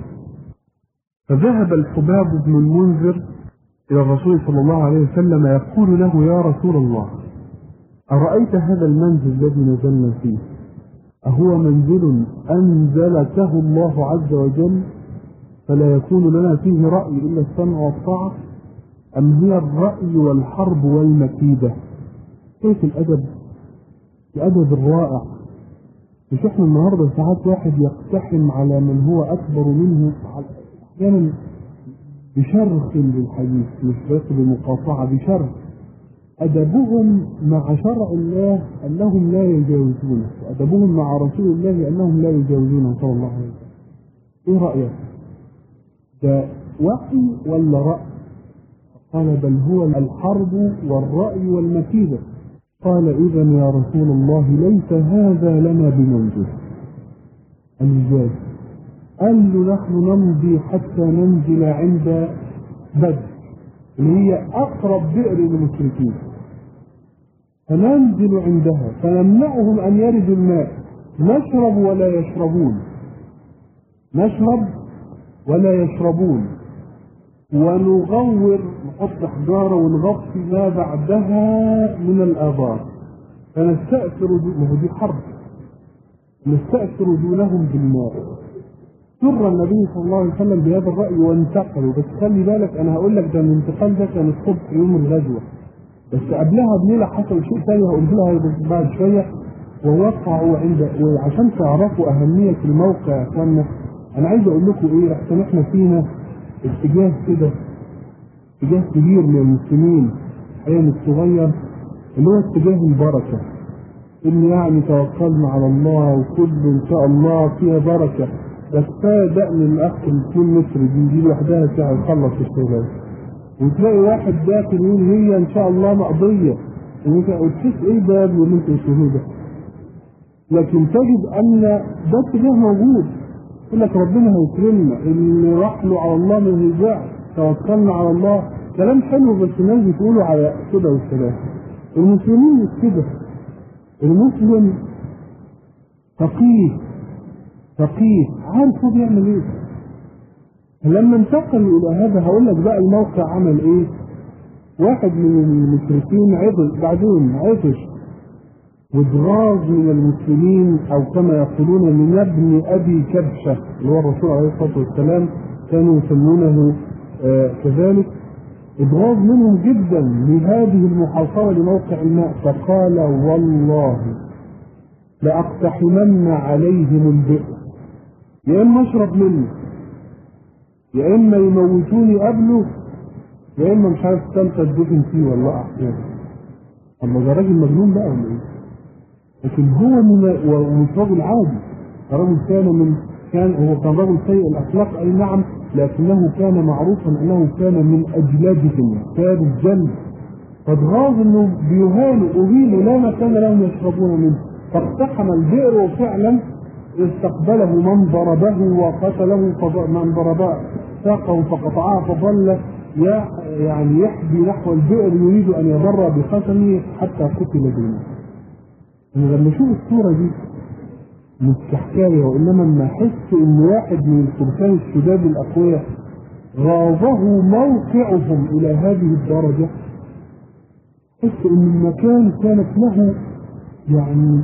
فذهب الحباب بن المنذر الى الرسول صلى الله عليه وسلم يقول له: يا رسول الله، أرأيت هذا المنزل الذي نزلنا فيه أهو منزل أنزلته الله عز وجل فلا يكون لنا فيه رأي إلا السمع والطاعة، أم هي الرأي والحرب والمكيدة؟ كيف الأدب، الأدب الرائع. مش احنا النهارده ساعات واحد يقتحم على من هو أكبر منه أحيانا بشرخ للحديث، مش بس بمقاطعة، بشرخ. أدبهم مع شرع الله أنهم لا يجاوزونه، وأدبهم مع رسول الله أنهم لا يجاوزونه صلى الله عليه وسلم. إيه رأيك؟ ده وحي ولا رأي؟ قال: بل هو الحرب والرأي والمكيدة. قال: إذا يا رسول الله ليس هذا لنا بمنزل. الإجابة قال له: نحن نمضي حتى ننزل عند بدر اللي هي أقرب بئر للمشركين، فننزل عندها فنمنعهم أن يردوا الماء، نشرب ولا يشربون، نشرب ولا يشربون، ونغور، نحط حجارة ونغطي ما بعدها من الآبار، فنستأثر دون، هذه حرب، نستأثر دونهم بالماء. سر النبي صلى الله عليه وسلم بهذا الرأي وانتقلوا. بس خلي بالك، أنا هقول لك ده الانتقال ده كان الصبح يوم الغزوة، بس قبلها بليلة حصل شيء ثاني هقول لها بعد شوية. ووقعوا عند، وعشان تعرفوا أهمية الموقع يا أخوانا، أنا عايز أقول لكم إيه، عشان إحنا فينا اتجاه كده، اتجاه كبير من المسلمين أيام الصغير اللي هو اتجاه البركة، إن يعني توكلنا على الله وكل إن شاء الله فيها بركة. بس كفاية دقن الأخ الاثنين متر دي دي لوحدها ساعة يخلص الشغل، وتلاقي واحد داخل يقول هي إن شاء الله مقضية، وأنت قلت إيه ده اللي أنت قلته ده؟ لكن تجد أن ده اتجاه موجود، يقول لك ربنا هيكرمنا، اللي راح له على الله ما يرجعش، توكلنا على الله، كلام حلو، بس الناس بتقولوا على كده والسلام. المسلمين مش كده، المسلم فقيه فقيه عارف هو بيعمل ايه. لما انتقلوا الى هذا هقول لك بقى الموقع عمل ايه. واحد من المشركين عطش، بعدين عطش واتغاظ من المسلمين، او كما يقولون من ابن ابي كبشه اللي هو الرسول عليه الصلاه والسلام كانوا يسمونه آه كذلك، اتغاظ منهم جدا لهذه المحاصره لموقع الماء، فقال: والله لاقتحمن عليهم البئر، يا اما اشرب منه، يا اما يموتوني قبله، يا اما مش عارف ثالثه الدفن فيه ولا احيانا. اما ده راجل مجنون بقى ولا ايه؟ لكن هو من ومش راجل عادي، رجل كان من كان هو كان رجل سيء الاخلاق اي نعم، لكنه كان معروفا انه كان من اجلادهم، كان الجن، فاتغاظ انه بيهانوا اهينوا لا مكان لهم يشربون منه، فاقتحم البئر وفعلا استقبله من ضربه وقتله، من ضربه ساقه فقطعها فظل يعني يحبي نحو البئر يريد ان يضر بقسمه حتى قتل دونه. انا لما اشوف الصوره دي مش كحكايه، وانما لما احس ان واحد من الفرسان الشداد الاقوياء غاظه موقعهم الى هذه الدرجه، احس ان المكان كانت له يعني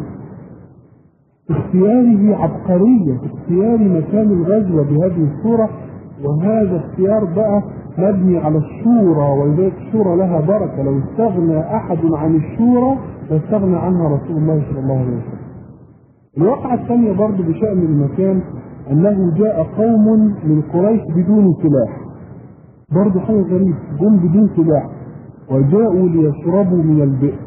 اختياره عبقرية، اختيار مكان الغزوة بهذه الصورة، وهذا اختيار بقى مبني على الشورى، ولذلك الشورى لها بركة، لو استغنى أحد عن الشورى لاستغنى عنها رسول الله صلى الله عليه وسلم. الواقعة الثانية برضه بشأن المكان أنه جاء قوم من قريش بدون سلاح، برضه حاجة غريبة، جم بدون سلاح وجاءوا ليشربوا من البئر.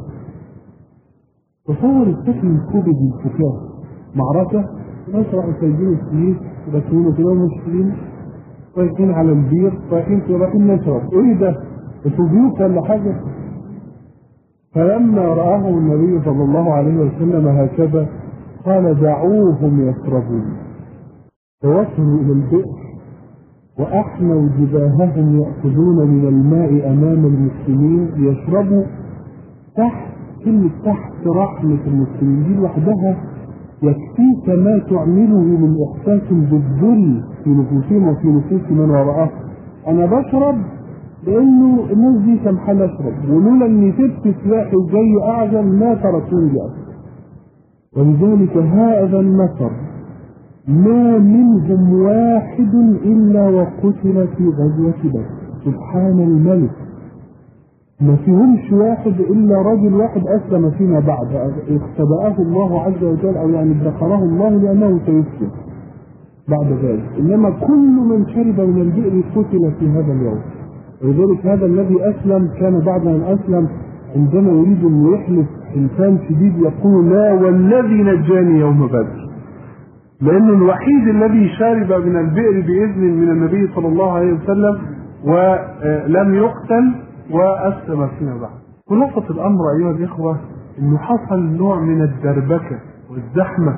تصور الشكل الكوبي بالفكاهة، معركة ناس راحوا سايبين السيف وركبينه كده وماشيين رايحين على البير، رايحين كده رايحين نشرب، ايه ده؟ انتوا بيوت ولا حاجة؟ فلما رآه النبي صلى الله عليه وسلم هكذا قال: دعوهم يشربون. فوصلوا إلى البئر وأحموا جباههم يأخذون من الماء أمام المسلمين ليشربوا. تحت كلمة تحت رحمة المسلمين دي لوحدها يكفيك ما تعمله من إحساس بالذل في نفوسهم وفي نفوس من وراءه. أنا بشرب لأنه الناس دي كم حال أشرب، ولولا إني سبت سلاحي وجاي أعزل ما تركوني أشرب. ولذلك هذا النفر ما منهم واحد إلا وقتل في غزوة بدر. سبحان الملك، ما فيهمش واحد إلا رجل واحد أسلم فيما بعد اختبأه الله عز وجل، أو يعني ادخره الله لأنه سيسلم بعد ذلك. إنما كل من شرب من البئر قتل في هذا اليوم. ولذلك هذا الذي أسلم كان بعد أن أسلم عندما يريد أن يحلف إنسان شديد يقول لا والذي نجاني يوم بدر، لأنه الوحيد الذي شرب من البئر بإذن من النبي صلى الله عليه وسلم ولم يقتل وأسلم فيما بعد. خلاصة الأمر أيها الإخوة أنه حصل نوع من الدربكة والزحمة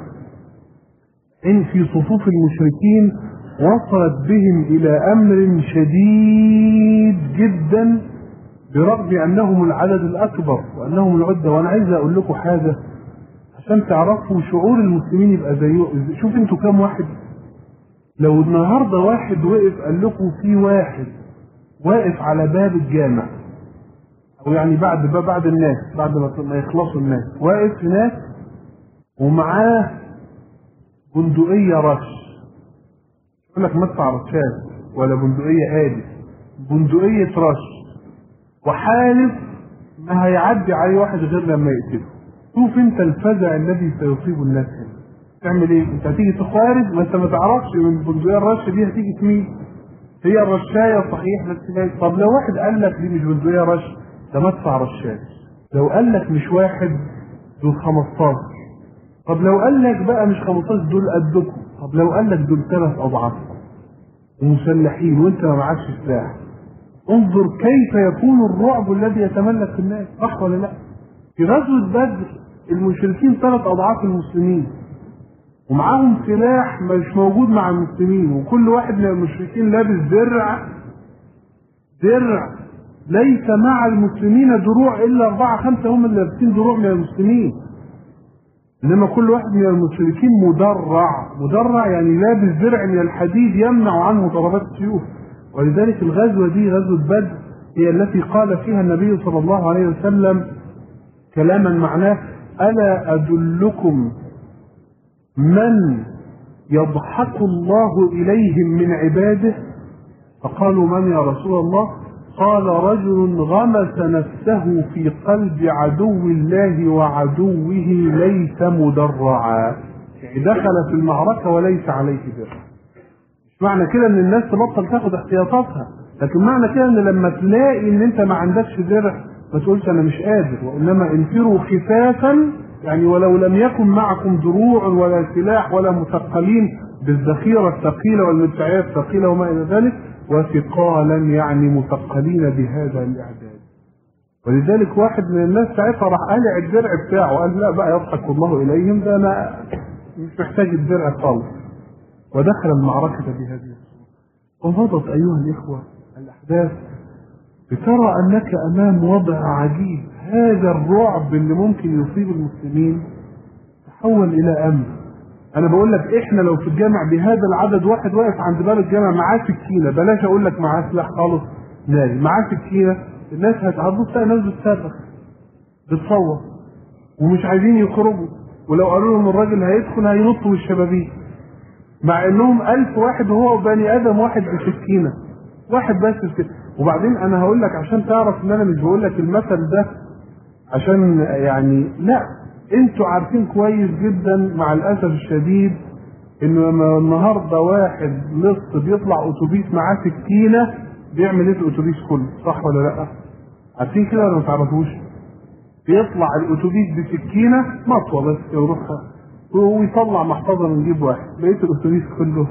إن في صفوف المشركين وصلت بهم إلى أمر شديد جدا، برغم أنهم العدد الأكبر وأنهم العدة. وأنا عايز أقول لكم حاجة عشان تعرفوا شعور المسلمين يبقى زيه. شوف انتوا كام واحد. لو النهارده واحد وقف قال لكم في واحد واقف على باب الجامع، او يعني بعد بعد الناس بعد ما يخلصوا الناس واقف هناك ومعاه بندقية رش، يقول لك مدفع رشاش ولا بندقية آدي، بندقية رش، وحالف ما هيعدي عليه واحد غير لما يقتله. شوف انت الفزع الذي سيصيب الناس هنا. تعمل ايه؟ انت هتيجي تخارج، ما انت ما تعرفش من بندقية الرش دي هتيجي تمين. هي الرشاية صحيح بس. طب لو واحد قال لك دي مش بندقية رش، ده مدفع رشاش. لو قال لك مش واحد دول خمستاشر. طب لو قال لك بقى مش خمستاشر دول قدكم. طب لو قال لك دول ثلاث اضعافكم ومسلحين وانت ما معكش سلاح. انظر كيف يكون الرعب الذي يتملك الناس، صح ولا لا؟ في غزوة بدر المشركين ثلاث اضعاف المسلمين ومعاهم سلاح مش موجود مع المسلمين، وكل واحد من المشركين لابس درع درع ليس مع المسلمين دروع الا اربعة خمسة هم اللي لابسين دروع من المسلمين، انما كل واحد من المشركين مدرع مدرع يعني لابس درع من الحديد يمنع عنه ضربات السيوف. ولذلك الغزوة دي غزوة بدر هي التي قال فيها النبي صلى الله عليه وسلم كلاما معناه ألا أدلكم من يضحك الله إليهم من عباده؟ فقالوا من يا رسول الله؟ قال رجل غمس نفسه في قلب عدو الله وعدوه ليس مدرعا، يعني دخل في المعركة وليس عليه درع. مش معنى كده ان الناس تبطل تاخد احتياطاتها، لكن معنى كده ان لما تلاقي ان انت ما عندكش درع ما تقولش انا مش قادر، وانما انفروا خفافا، يعني ولو لم يكن معكم دروع ولا سلاح ولا مثقلين بالذخيرة الثقيلة والمدفعية الثقيلة وما الى ذلك، وثقالا يعني مثقلين بهذا الاعداد. ولذلك واحد من الناس ساعتها راح قلع الدرع بتاعه، قال لا بقى يضحك الله اليهم، ده انا مش محتاج الدرع خالص، ودخل المعركة بهذه الصورة. ومضت ايها الاخوة الاحداث، بترى انك امام وضع عجيب. هذا الرعب اللي ممكن يصيب المسلمين تحول الى امن. انا بقول لك احنا لو في الجامع بهذا العدد، واحد واقف عند باب الجامع معاه سكينه، بلاش اقول لك معاه سلاح خالص، ناري معاه سكينه، الناس هتعضوا تلاقي ناس بتصرخ بتصوت ومش عايزين يخرجوا، ولو قالوا لهم الراجل هيدخل هينطوا من الشبابيك، مع انهم ألف واحد وهو بني ادم واحد بسكينه واحد بس كده. وبعدين انا هقول لك عشان تعرف ان انا مش بقول لك المثل ده عشان يعني لا، انتوا عارفين كويس جدا مع الاسف الشديد انه لما النهارده واحد لص بيطلع اتوبيس معاه سكينه بيعمل ايه الاتوبيس كله، صح ولا لا؟ عارفين كده ولا ما تعرفوش؟ بيطلع الاتوبيس بسكينه مطوه بس يروح ويطلع محفظه من جيب واحد، بقيت الاتوبيس كله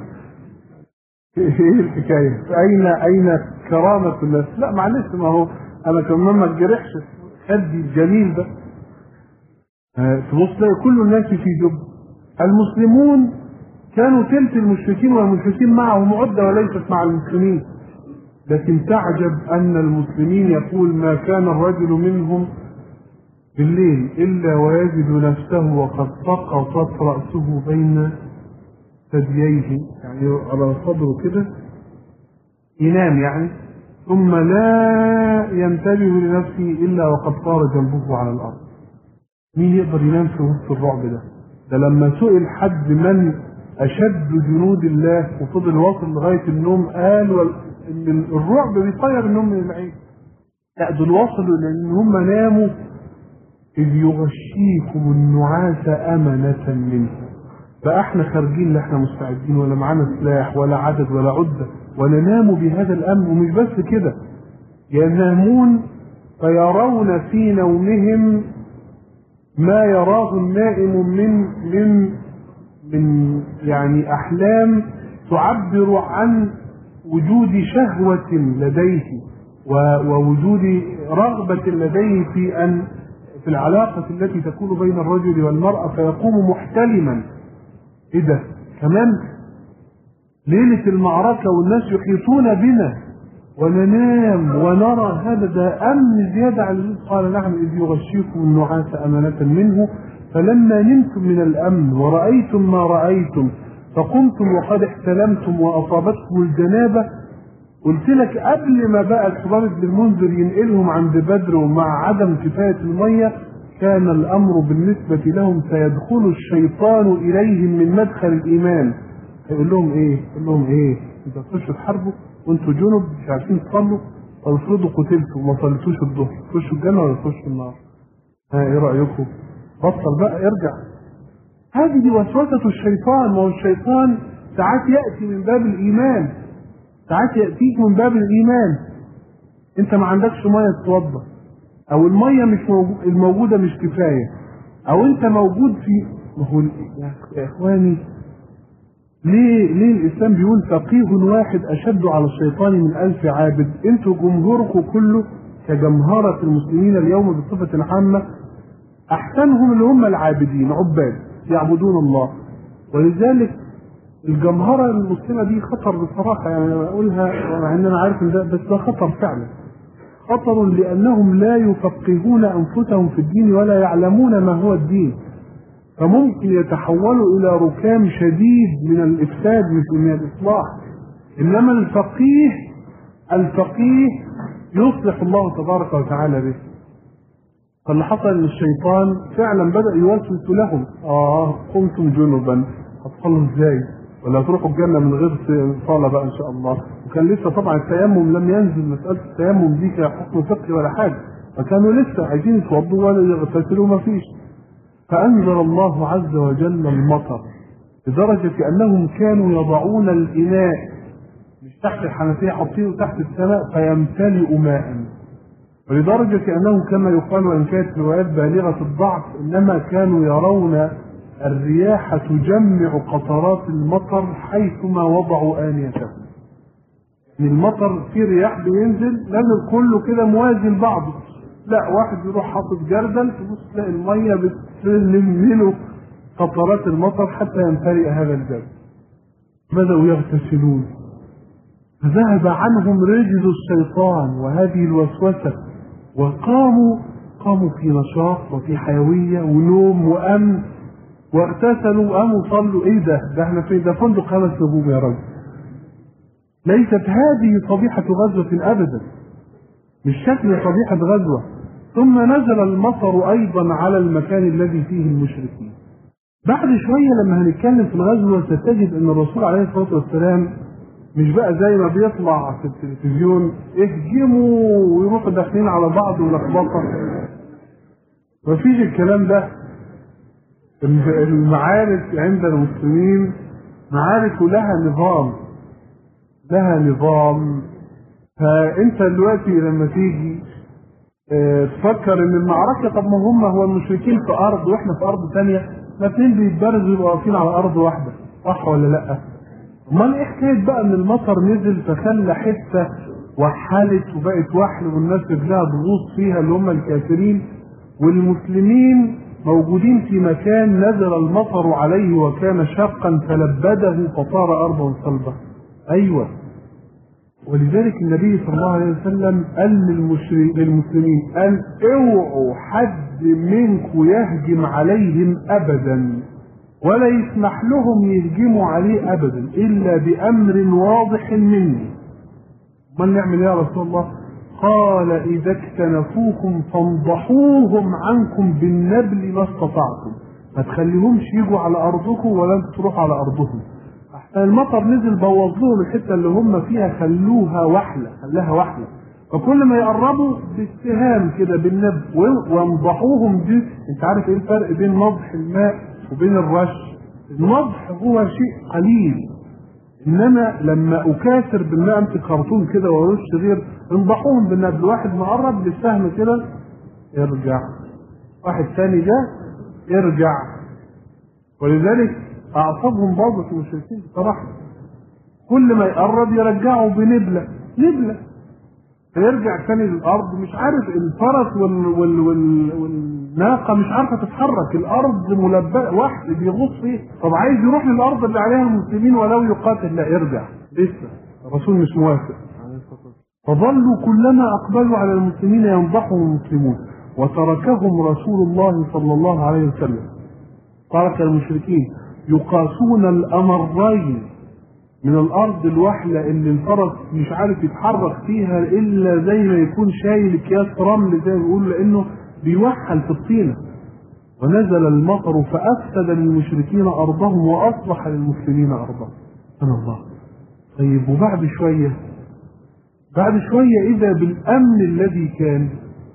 ايه الحكايه؟ اين اين كرامه الناس؟ لا معلش، ما هو انا كمان ما اتجرحش خدي الجميل ده. تبص تلاقي كل الناس في جب. المسلمون كانوا تلت المشركين والمشركين معهم عدة وليست مع المسلمين. لكن تعجب أن المسلمين يقول ما كان الرجل منهم بالليل إلا ويجد نفسه وقد سقطت رأسه بين ثدييه، يعني على صدره كده ينام يعني، ثم لا ينتبه لنفسه إلا وقد صار جنبه على الأرض. مين يقدر ينام في وسط الرعب ده؟ ده لما سئل حد من أشد جنود الله وفضل واصل لغاية النوم قال إن الرعب بيطير النوم من العين. لا دول وصلوا لأن هم ناموا إذ يغشيكم النعاس أمنة منه. فاحنا خارجين لا احنا مستعدين ولا معانا سلاح ولا عدد ولا عدة، وننام بهذا الأمن. ومش بس كده، ينامون فيرون في نومهم ما يراه النائم من من من يعني أحلام تعبر عن وجود شهوة لديه ووجود رغبة لديه في أن في العلاقة التي تكون بين الرجل والمرأة، فيقوم محتلما. ايه ده كمان ليلة المعركة والناس يحيطون بنا وننام ونرى هذا، ده أمن زيادة على الذي قال نحن إذ يغشيكم النعاس أمنة منه فلما نمتم من الأمن ورأيتم ما رأيتم فقمتم وقد احتلمتم وأصابتكم الجنابة. قلت لك قبل ما بقى الحباب بن المنذر ينقلهم عند بدر ومع عدم كفاية المية كان الأمر بالنسبة لهم سيدخل الشيطان إليهم من مدخل الإيمان. هيقول لهم إيه؟ يقول لهم إيه؟ إذا تخشوا تحاربوا وأنتوا جنب مش عارفين تصلوا وافرضوا قتلتوا وما صليتوش الظهر، تخشوا الجنة ولا تخشوا النار؟ ها إيه رأيكم؟ بطل بقى ارجع. هذه وسوسة الشيطان. ما هو الشيطان ساعات يأتي من باب الإيمان، ساعات يأتيك من باب الإيمان. أنت ما عندكش مية تتوضأ، أو المية مش موجود الموجودة مش كفاية، أو أنت موجود في ما هو يا إخواني ليه ليه الإسلام بيقول فقيه واحد أشد على الشيطان من ألف عابد؟ أنتوا جمهوركم كله كجمهرة المسلمين اليوم بصفة عامة أحسنهم اللي هم العابدين عباد يعبدون الله. ولذلك الجمهرة المسلمة دي خطر بصراحة، يعني أنا بقولها مع إن أنا عارف إن ده بس ده خطر فعلا، خطر لأنهم لا يفقهون أنفسهم في الدين ولا يعلمون ما هو الدين، فممكن يتحولوا إلى ركام شديد من الإفساد من الإصلاح. إنما الفقيه الفقيه يصلح الله تبارك وتعالى به. فاللي حصل ان الشيطان فعلا بدأ يوسوس لهم، اه قمتم جنبا هتصلوا ازاي؟ ولا هتروحوا الجنة من غير صلاة بقى ان شاء الله؟ وكان لسه طبعا التيمم لم ينزل، مسألة التيمم دي كحكم فقهي ولا حاجة، فكانوا لسه عايزين يتوضوا ولا يغتسلوا ما فيش. فأنزل الله عز وجل المطر لدرجة أنهم كانوا يضعون الإناء مش تحت الحنفية، حاطينه تحت السماء فيمتلئ ماء، ولدرجة أنه كما يقال وإن كانت روايات بالغة الضعف إنما كانوا يرون الرياح تجمع قطرات المطر حيثما وضعوا آنيتهم. من المطر في رياح بينزل نازل كله كده موازي لبعضه، لا واحد يروح حاطط جردل تبص تلاقي المية بتلم قطرات المطر حتى يمتلئ هذا الجردل. بدأوا يغتسلون فذهب عنهم رجل الشيطان وهذه الوسوسة، وقاموا قاموا في نشاط وفي حيوية ونوم وأمن، واغتسلوا وقاموا صلوا. ايه ده؟ ده احنا في ده فندق خمس نجوم يا رجل. ليست هذه صبيحة غزوة أبدا، مش شكل صبيحة غزوة. ثم نزل المطر أيضا على المكان الذي فيه المشركين. بعد شوية لما هنتكلم في الغزوة ستجد أن الرسول عليه الصلاة والسلام مش بقى زي ما بيطلع في التلفزيون اهجموا ويروحوا داخلين على بعض ولخبطه، مفيش الكلام ده. المعارك عند المسلمين معارك لها نظام، لها نظام. فانت دلوقتي لما تيجي اه تفكر ان المعركه، طب ما هم هو المشركين في ارض واحنا في ارض ثانيه، الاثنين بيتبارزوا يبقوا واقفين على ارض واحده، صح ولا لا؟ امال ايه حكايه بقى ان المطر نزل فخلى حته وحلت وبقت وحل والناس رجلها تغوص فيها اللي هم الكافرين، والمسلمين موجودين في مكان نزل المطر عليه وكان شاقا فلبده فصار أرضا صلبة. أيوة، ولذلك النبي صلى الله عليه وسلم قال للمسلمين قال اوعوا حد منكم يهجم عليهم أبدا، ولا يسمح لهم يهجموا عليه أبدا إلا بأمر واضح مني. ما نعمل يا رسول الله؟ قال إذا اكتنفوكم فانضحوهم عنكم بالنبل ما استطعتم، ما تخليهمش يجوا على أرضكم ولا تروحوا على أرضهم. المطر نزل بوظ لهم الحتة اللي هم فيها، خلوها وحلة، خلاها وحلة. فكل ما يقربوا باتهام كده بالنبل وانضحوهم دي. انت عارف ايه الفرق بين نضح الماء وبين الرش؟ النضح هو شيء قليل، انما لما اكاثر بالماء امسك خرطوم كده وارش غير، انضحوهم بالنبل. واحد مقرب بالسهم كده يرجع، واحد ثاني ده يرجع. ولذلك اعصابهم باظت المشركين بصراحه، كل ما يقرب يرجعوا بنبله نبله، فيرجع ثاني للارض. مش عارف الفرس وال... وال... وال... والناقه مش عارفه تتحرك، الارض ملبئه، واحد بيغوص فيه. طب عايز يروح للارض اللي عليها المسلمين ولو يقاتل، لا يرجع لسه، الرسول مش موافق. فظلوا كلما اقبلوا على المسلمين ينضحهم المسلمون، وتركهم رسول الله صلى الله عليه وسلم. ترك المشركين يقاسون الامرين من الارض الوحله اللي الفرس مش عارف يتحرك فيها الا زي ما يكون شايل اكياس رمل زي ما بيقولوا، لانه بيوحل في الطينه. ونزل المطر فافسد للمشركين ارضهم واصلح للمسلمين ارضهم. سبحان الله. طيب وبعد شويه بعد شويه اذا بالامن الذي كان،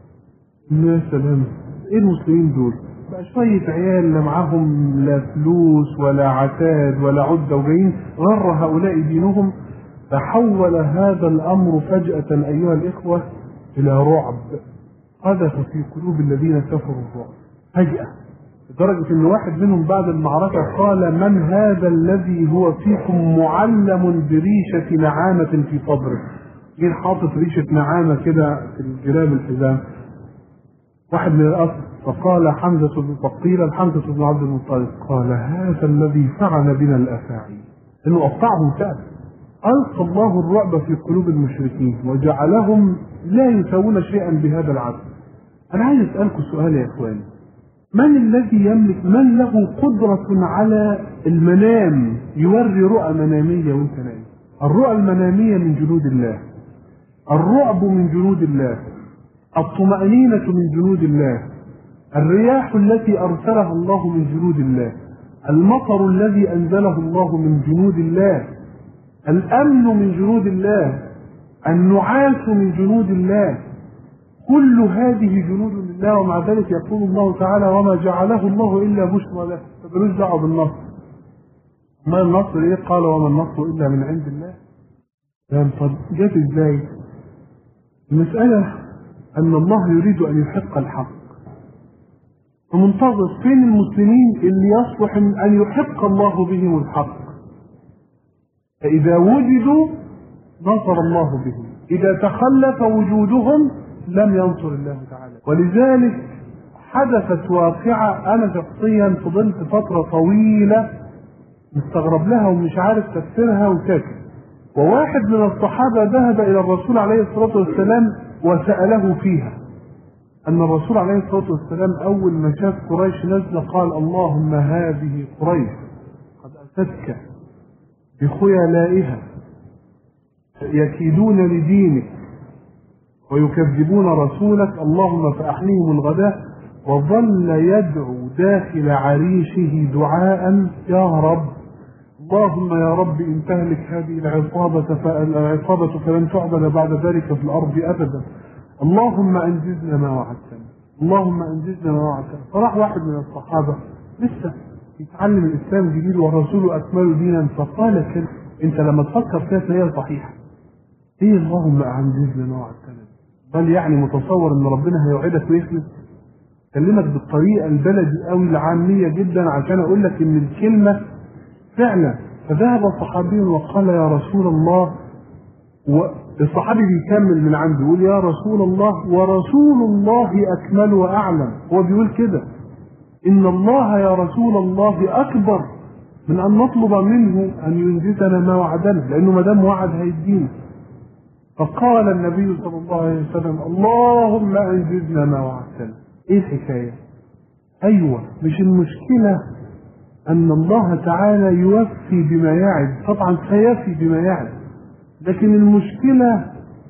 يا سلام، ايه المسلمين دول؟ بقى شوية عيال لا معاهم لا فلوس ولا عتاد ولا عدة وجايين غر هؤلاء دينهم. تحول هذا الأمر فجأة أيها الإخوة إلى رعب، قذف في قلوب الذين كفروا الرعب فجأة، لدرجة أن واحد منهم بعد المعركة قال من هذا الذي هو فيكم معلم بريشة نعامة في صدره؟ جه حاطط ريشة نعامة كده في الجراب الحزام، واحد من الأسر. فقال حمزة بن فقيل حمزة بن عبد المطلب قال هذا الذي فعل بنا الأفاعي، إنه قطعهم فعلا. ألقى الله الرعب في قلوب المشركين وجعلهم لا يسوون شيئا بهذا العدل. أنا عايز أسألكم سؤال يا إخواني، من الذي يملك، من له قدرة على المنام، يوري رؤى منامية وانت نايم؟ الرؤى المنامية من جنود الله، الرعب من جنود الله، الطمأنينة من جنود الله، الرياح التي أرسلها الله من جنود الله، المطر الذي أنزله الله من جنود الله، الأمن من جنود الله، النعاس من جنود الله. كل هذه جنود لله، ومع ذلك يقول الله تعالى وما جعله الله إلا بشرى له. فبلوش دعوة بالنصر. ما النصر إيه؟ قال وما النصر إلا من عند الله. يعني طب جات إزاي؟ المسألة أن الله يريد أن يحق الحق، فمنتظر فين المسلمين اللي يصلح أن يحق الله بهم الحق. فإذا وجدوا نصر الله بهم، إذا تخلف وجودهم لم ينصر الله تعالى. ولذلك حدثت واقعة أنا شخصيا فضلت فترة طويلة مستغرب لها ومش عارف تفسيرها وساكت. وواحد من الصحابة ذهب إلى الرسول عليه الصلاة والسلام وسأله فيها، أن الرسول عليه الصلاة والسلام أول ما شاف قريش نزل قال اللهم هذه قريش قد أتتك بخيلائها يكيدون لدينك ويكذبون رسولك، اللهم فأحنيهم الغداء. وظل يدعو داخل عريشه دعاء يا رب، اللهم يا رب إن تهلك هذه العصابة فالعصابة فلن تعبد بعد ذلك في الأرض أبدا، اللهم أنجزنا ما وعدتنا، اللهم أنجزنا ما وعدتنا. فراح واحد من الصحابة لسه يتعلم الإسلام جديد والرسول أكمل دينا، فقال كده أنت لما تفكر فيها فهي صحيحة، إيه اللهم أنجزنا ما وعدتنا؟ بل يعني متصور إن ربنا هيوعدك ويخلف؟ كلمك بالطريقة البلدي أو العامية جدا عشان أقول لك إن الكلمة فعلا. فذهب الصحابي وقال يا رسول الله، والصحابي بيكمل من عنده يقول يا رسول الله ورسول الله أكمل وأعلم. هو بيقول كده إن الله يا رسول الله أكبر من أن نطلب منه أن ينجزنا ما وعدنا، لأنه ما دام وعد هيدينا. فقال النبي صلى الله عليه وسلم اللهم أنجزنا ما وعدتنا. إيه الحكاية؟ أيوة، مش المشكلة أن الله تعالى يوفي بما يعد، طبعا سيفي بما يعد، لكن المشكلة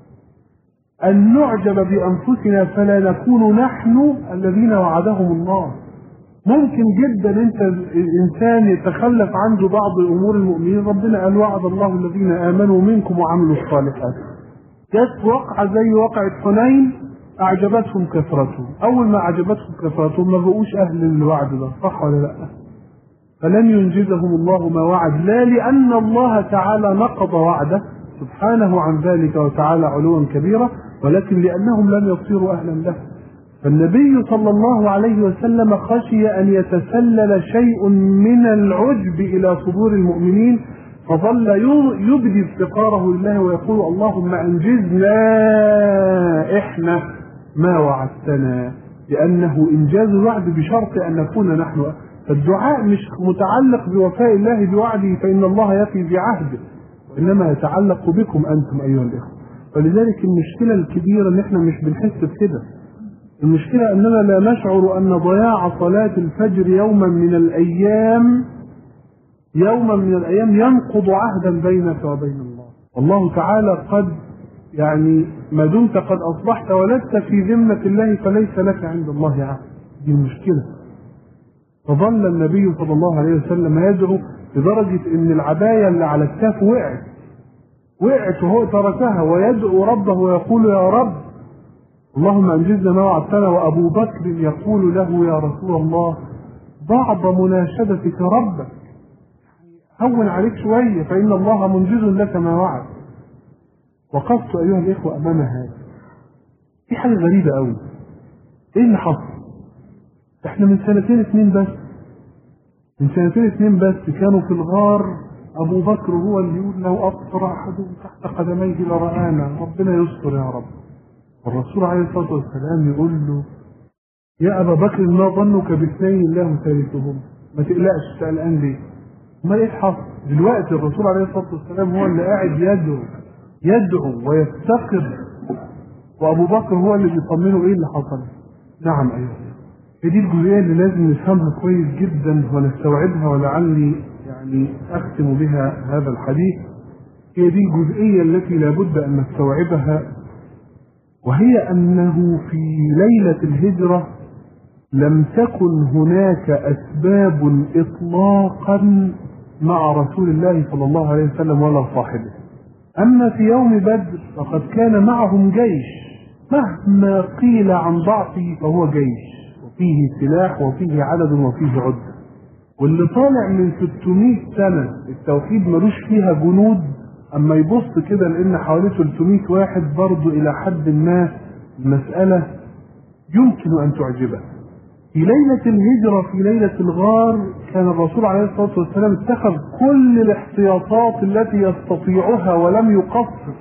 أن نعجب بأنفسنا فلا نكون نحن الذين وعدهم الله. ممكن جدا انت الانسان يتخلف عنده بعض امور المؤمنين، ربنا قال وعد الله الذين امنوا منكم وعملوا الصالحات. جت وقعه زي وقعه حنين اعجبتهم كثرتهم، اول ما اعجبتهم كثرتهم ما بقوش اهل الوعد ده، صح ولا لا؟ فلن ينجزهم الله ما وعد، لا لان الله تعالى نقض وعده سبحانه عن ذلك وتعالى علوا كبيرا، ولكن لانهم لم يصيروا اهلا له. فالنبي صلى الله عليه وسلم خشي أن يتسلل شيء من العجب إلى صدور المؤمنين، فظل يبدي افتقاره لله ويقول اللهم أنجزنا إحنا ما وعدتنا، لأنه إنجاز الوعد بشرط أن نكون نحن. فالدعاء مش متعلق بوفاء الله بوعده، فإن الله يفي بعهده، وإنما يتعلق بكم أنتم أيها الإخوة. فلذلك المشكلة الكبيرة إن إحنا مش بنحس بكده. المشكلة أننا لا نشعر أن ضياع صلاة الفجر يوما من الأيام يوما من الأيام ينقض عهدا بينك وبين الله. والله تعالى قد يعني ما دمت قد أصبحت ولست في ذمة الله فليس لك عند الله عهد. دي المشكلة. فظل النبي صلى الله عليه وسلم يدعو لدرجة أن العباية اللي على الكتاف وقعت وقعت وهو تركها ويدعو ربه ويقول يا رب اللهم أنجزنا ما وعدتنا. وأبو بكر يقول له يا رسول الله بعض مناشدتك ربك، هون عليك شوية فإن الله منجز لك ما وعد. وقفت أيها الإخوة أمام هذا، في حاجة غريبة أوي. إيه اللي حصل؟ إحنا من سنتين اثنين بس من سنتين اثنين بس كانوا في الغار، أبو بكر هو اللي يقول لو أبصر أحدهم تحت قدميه لرآنا، ربنا يستر يا رب. الرسول عليه الصلاة والسلام يقول له يا أبا بكر ما ظنك باثنين الله ثالثهم، ما تقلقش، قلقان ليه؟ ما ايه حصل؟ دلوقتي الرسول عليه الصلاة والسلام هو اللي قاعد يدعو يدعو ويفتقر، وأبو بكر هو اللي بيطمنه. ايه اللي حصل؟ نعم أيها، هي دي الجزئية اللي لازم نفهمها كويس جدا ونستوعبها، ولعلي يعني أختم بها هذا الحديث. هي دي الجزئية التي لابد أن نستوعبها، وهي أنه في ليلة الهجرة لم تكن هناك أسباب إطلاقا مع رسول الله صلى الله عليه وسلم ولا صاحبه. أما في يوم بدر فقد كان معهم جيش، مهما قيل عن ضعفه فهو جيش، وفيه سلاح وفيه عدد وفيه عدة. واللي طالع من ستمائة سنة التوحيد ملوش فيها جنود، أما يبص كده لأن حوالي ثلاثمائة واحد برضو إلى حد ما المسألة يمكن أن تعجبه. في ليلة الهجرة في ليلة الغار كان الرسول عليه الصلاة والسلام اتخذ كل الاحتياطات التي يستطيعها ولم يقصر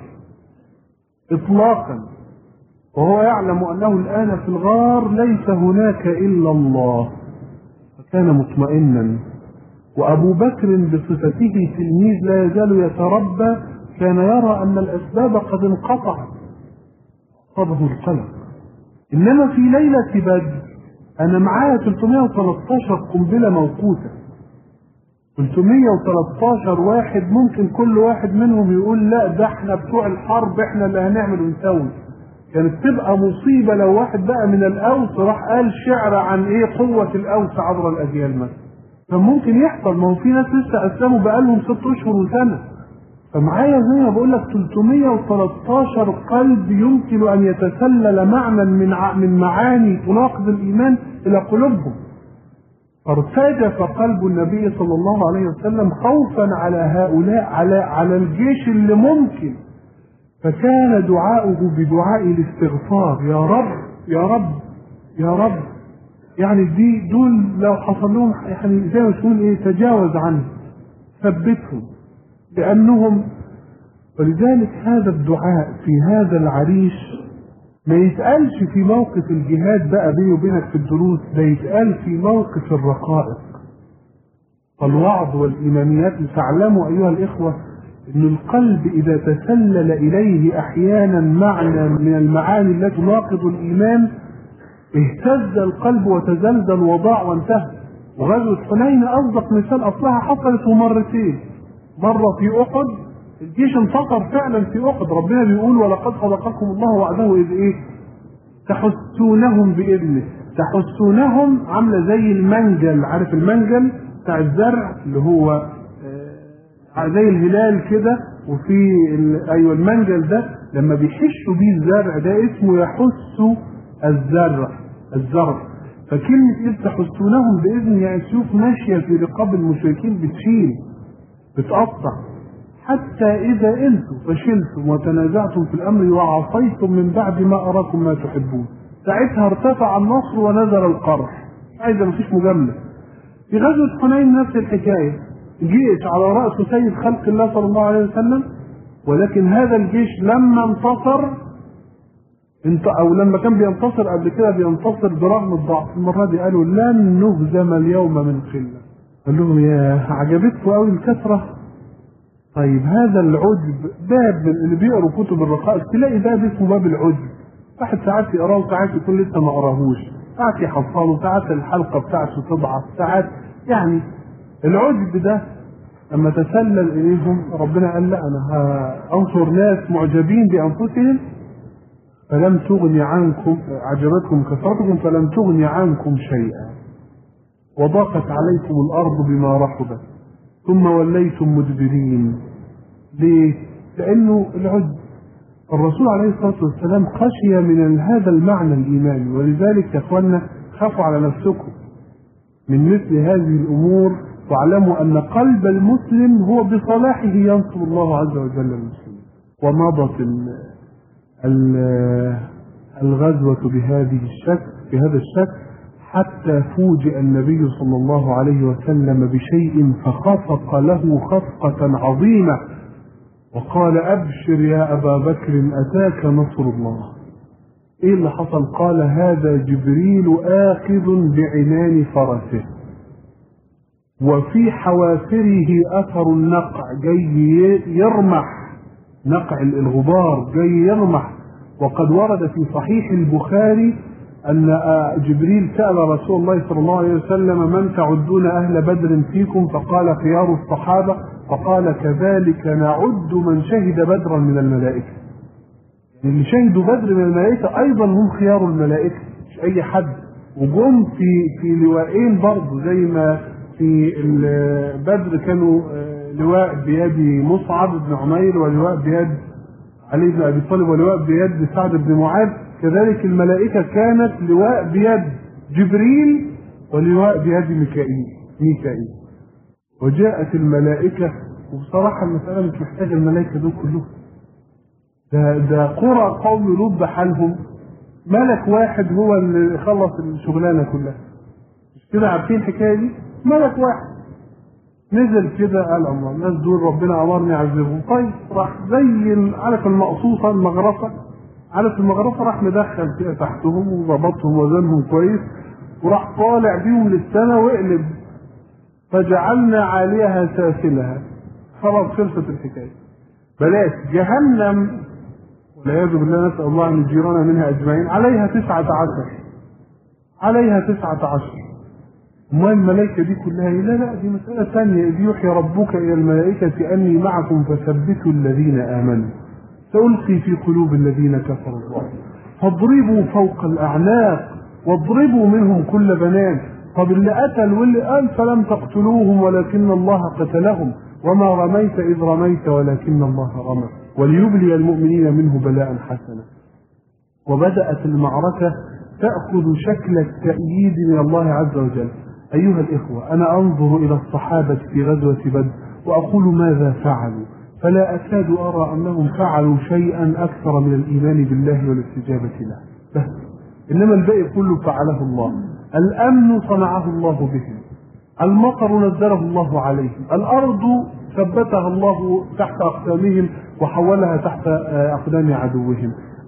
إطلاقا، وهو يعلم أنه الآن في الغار ليس هناك إلا الله، فكان مطمئنا. وأبو بكر بصفته تلميذ لا يزال يتربى كان يرى أن الأسباب قد انقطعت، أصابه القلق. إنما في ليلة بدر أنا معايا ثلاثمائة وثلاثة عشر قنبلة موقوتة، ثلاثمائة وثلاثة عشر واحد ممكن كل واحد منهم يقول لا ده احنا بتوع الحرب احنا اللي هنعمل ونسوي. كانت تبقى مصيبة لو واحد بقى من الأوس راح قال شعر عن ايه قوة الأوس عبر الأجيال مثلا، كان ممكن يحصل. ما هو في ناس لسه أسلموا بقالهم ست أشهر وسنة. فمعايا زي ما بقول لك ثلاثمائة وثلاثة عشر قلب يمكن أن يتسلل معنى من من معاني تناقض الإيمان إلى قلوبهم. فارتجف قلب النبي صلى الله عليه وسلم خوفا على هؤلاء، على على الجيش اللي ممكن. فكان دعاؤه بدعاء الاستغفار، يا رب يا رب يا رب، يعني دي دول لو حصل لهم يعني زي ما تقول ايه تجاوز عنه، ثبتهم، لأنهم. ولذلك هذا الدعاء في هذا العريش ما يتقالش في موقف الجهاد بقى بيني وبينك في الدروس، ده يتقال في موقف الرقائق فالوعظ والإيمانيات. لتعلموا أيها الإخوة أن القلب إذا تسلل إليه أحيانا معنى من المعاني التي تناقض الإيمان اهتز القلب وتزلزل وضاع وانتهى. وغزوة حنين أصدق مثال، أصلها حصلت مرتين، مرة في أحد، الجيش انتصر فعلا في أحد، ربنا بيقول ولقد صدقكم الله وعده إذ إيه؟ تحسونهم بإذنه. تحسونهم عاملة زي المنجل، عارف المنجل بتاع الزرع اللي هو آه زي الهلال كده، وفي أيوة المنجل ده لما بيحشوا بيه الزرع ده اسمه يحس الزرع الزرع. فكلمة إذ تحسونهم بإذن يعني السيوف ماشية في رقاب المشركين بتشيل بتقطع، حتى إذا أنتم فشلتم وتنازعتم في الأمر وعصيتم من بعد ما أراكم ما تحبون، ساعتها ارتفع النصر ونزل القرح. عايزة مفيش مجاملة. في غزوة حنين نفس الحكاية، جيش على رأس سيد خلق الله صلى الله عليه وسلم، ولكن هذا الجيش لما انتصر انت او لما كان بينتصر قبل كده بينتصر برغم الضعف، المرة دي قالوا لن نهزم اليوم من قلة. قال لهم يا عجبتكم قوي الكثرة. طيب هذا العجب باب اللي بيقروا كتب الرقائق تلاقي باب اسمه باب العجب، واحد ساعات يقراه وساعات يكون لسه ما قراهوش، ساعات يحصله، ساعات الحلقة بتاعته تضعف، ساعات يعني العجب ده لما تسلل اليهم ربنا قال لا انا هانصر ناس معجبين بانفسهم فلم تغني عنكم، عجبتكم كثرتكم فلم تغني عنكم شيئا وضاقت عليكم الارض بما رحبت ثم وليتم مدبرين. ليه؟ لانه العجب. الرسول عليه الصلاه والسلام خشي من هذا المعنى الايماني، ولذلك يا اخوانا خافوا على نفسكم من مثل هذه الامور، واعلموا ان قلب المسلم هو بصلاحه ينصر الله عز وجل المسلمين. ومضت الغزوة بهذه الشكل بهذا الشكل حتى فوجئ النبي صلى الله عليه وسلم بشيء فخفق له خفقة عظيمة وقال أبشر يا أبا بكر أتاك نصر الله. إيه اللي حصل؟ قال هذا جبريل آخذ بعنان فرسه وفي حوافره أثر النقع، جاي يرمح، نقع الغبار جاي يرمح. وقد ورد في صحيح البخاري أن جبريل سأل رسول الله صلى الله عليه وسلم من تعدون أهل بدر فيكم؟ فقال خيار الصحابة، فقال كذلك نعد من شهد بدرا من الملائكة. اللي شهدوا بدر من الملائكة أيضا هم خيار الملائكة، مش أي حد. وجم في في لواءين برضه زي ما في بدر كانوا لواء بيد مصعب بن عمير ولواء بيد علي بن أبي طالب ولواء بيد سعد بن معاذ، كذلك الملائكة كانت لواء بيد جبريل ولواء بيد ميكائيل ميكائيل وجاءت الملائكة. وبصراحة المسألة مش محتاجة الملائكة دول كلهم، ده, ده قرى قوم لوط بحالهم ملك واحد هو اللي خلص الشغلانة كلها. مش كده عارفين الحكاية دي؟ ملك واحد نزل كده قال الله الناس دول ربنا امرني اعذبهم. طيب راح زي عارف المقصوصه المغرفه، عارف المغرفه، راح مدخل كده تحتهم وظبطهم وزنهم كويس وراح طالع بيهم للسماء وقلب فجعلنا عاليها سافلها. خلاص خلصت الحكايه. بلاش جهنم والعياذ بالله نسال الله ان يجيرنا منها اجمعين، عليها تسعة عشر عليها تسعة عشر. ما الملائكة دي كلها؟ لا لا دي مسألة ثانية. إذ يوحي ربك إلى الملائكة أني معكم فثبتوا الذين آمنوا سألقي في قلوب الذين كفروا الرعب فاضربوا فوق الأعناق واضربوا منهم كل بنان. طب اللي قتل واللي قال فلم تقتلوهم ولكن الله قتلهم وما رميت إذ رميت ولكن الله رمى وليبلي المؤمنين منه بلاء حسنا. وبدأت المعركة تأخذ شكل التأييد من الله عز وجل. أيها الإخوة أنا أنظر إلى الصحابة في غزوة بدر وأقول ماذا فعلوا؟ فلا أكاد أرى أنهم فعلوا شيئا أكثر من الإيمان بالله والاستجابة له بس، إنما الباقي كله فعله الله. الأمن صنعه الله بهم، المطر نزله الله عليهم، الأرض ثبتها الله تحت أقدامهم وحولها تحت أقدام عدوهم،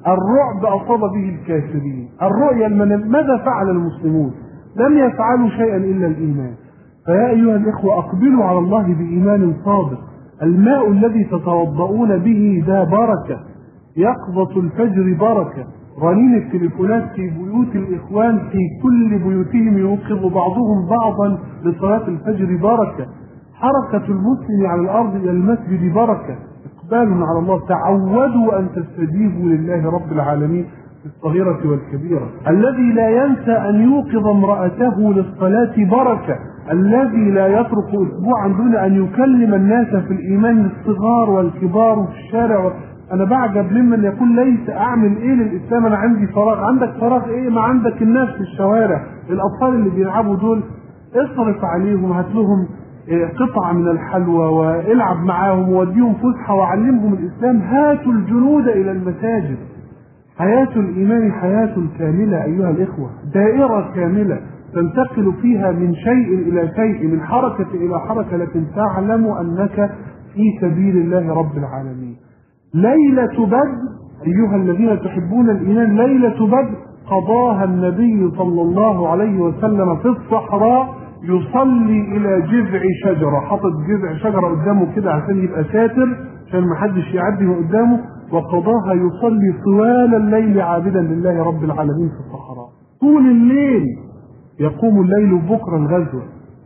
الرعب أصاب به الكافرين. الرؤيا ماذا فعل المسلمون؟ لم يفعلوا شيئا إلا الإيمان. فيا أيها الإخوة أقبلوا على الله بإيمان صادق. الماء الذي تتوضؤون به ده بركة، يقظة الفجر بركة، رنين التليفونات في بيوت الإخوان في كل بيوتهم يوقظ بعضهم بعضا لصلاة الفجر بركة، حركة المسلم على الأرض إلى المسجد بركة، إقبال على الله. تعودوا أن تستجيبوا لله رب العالمين في الصغيرة والكبيرة. الذي لا ينسى أن يوقظ امرأته للصلاة بركة، الذي لا يترك أسبوعا دون أن يكلم الناس في الإيمان الصغار والكبار في الشارع. أنا بعجب ممن يقول ليس أعمل إيه للإسلام، أنا عندي فراغ. عندك فراغ إيه؟ ما عندك الناس في الشوارع، الأطفال اللي بيلعبوا دول اصرف عليهم، هات لهم قطعة من الحلوى والعب معاهم ووديهم فسحة وعلمهم الإسلام. هاتوا الجنود إلى المساجد. حياة الإيمان حياة كاملة أيها الإخوة، دائرة كاملة تنتقل فيها من شيء إلى شيء، من حركة إلى حركة، لكن تعلم أنك في سبيل الله رب العالمين. ليلة بدر أيها الذين تحبون الإيمان، ليلة بدر قضاها النبي صلى الله عليه وسلم في الصحراء يصلي إلى جذع شجرة، حطت جذع شجرة قدامه كده عشان يبقى ساتر عشان ما حدش يعدي من قدامه، وقضاها يصلي طوال الليل عابدا لله رب العالمين في الصحراء. طول الليل يقوم الليل بكرة الغزوة.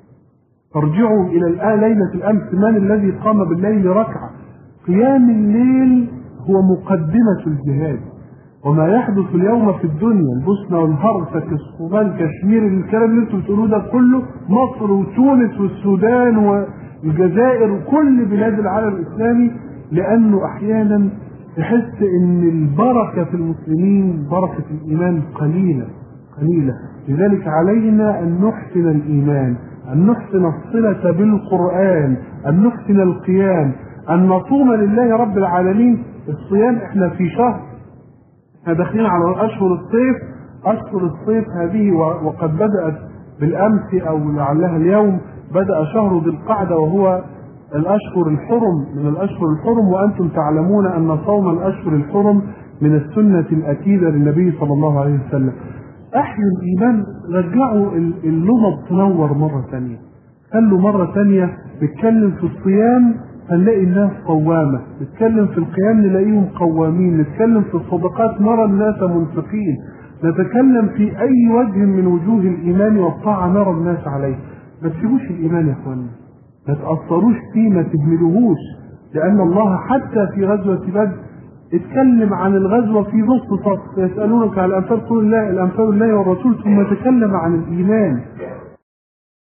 ترجعوا إلى الآن ليلة الأمس، من الذي قام بالليل ركعة؟ قيام الليل هو مقدمة الجهاد. وما يحدث اليوم في الدنيا، البوسنة والهرسك الصومال كشمير، الكلام اللي انتم بتقولوه ده كله، مصر وتونس والسودان والجزائر وكل بلاد العالم الإسلامي، لأنه أحيانا تحس إن البركة في المسلمين بركة الإيمان قليلة قليلة. لذلك علينا أن نحسن الإيمان، أن نحسن الصلة بالقرآن، أن نحسن القيام، أن نصوم لله رب العالمين. الصيام احنا في شهر، احنا داخلين على أشهر الصيف. أشهر الصيف هذه وقد بدأت بالأمس أو لعلها اليوم، بدأ شهر ذي القعدة وهو الأشهر الحرم من الأشهر الحرم، وأنتم تعلمون أن صوم الأشهر الحرم من السنة الأكيدة للنبي صلى الله عليه وسلم. أحيوا الإيمان، رجعوا اللمض تنور مرة ثانية، خلوا مرة ثانية نتكلم في الصيام هنلاقي الناس قوامة، نتكلم في القيام نلاقيهم قوامين، نتكلم في الصدقات نرى الناس منفقين، نتكلم في أي وجه من وجوه الإيمان والطاعة نرى الناس عليه. ما تسيبوش الإيمان يا أخوانا، ما تأثروش فيه، ما تهملوهوش، لأن الله حتى في غزوة بدر اتكلم عن الغزوة في نص سطر. يسألونك على الأنفال قل الله الأنفال لله والرسول، ثم تكلم عن الإيمان.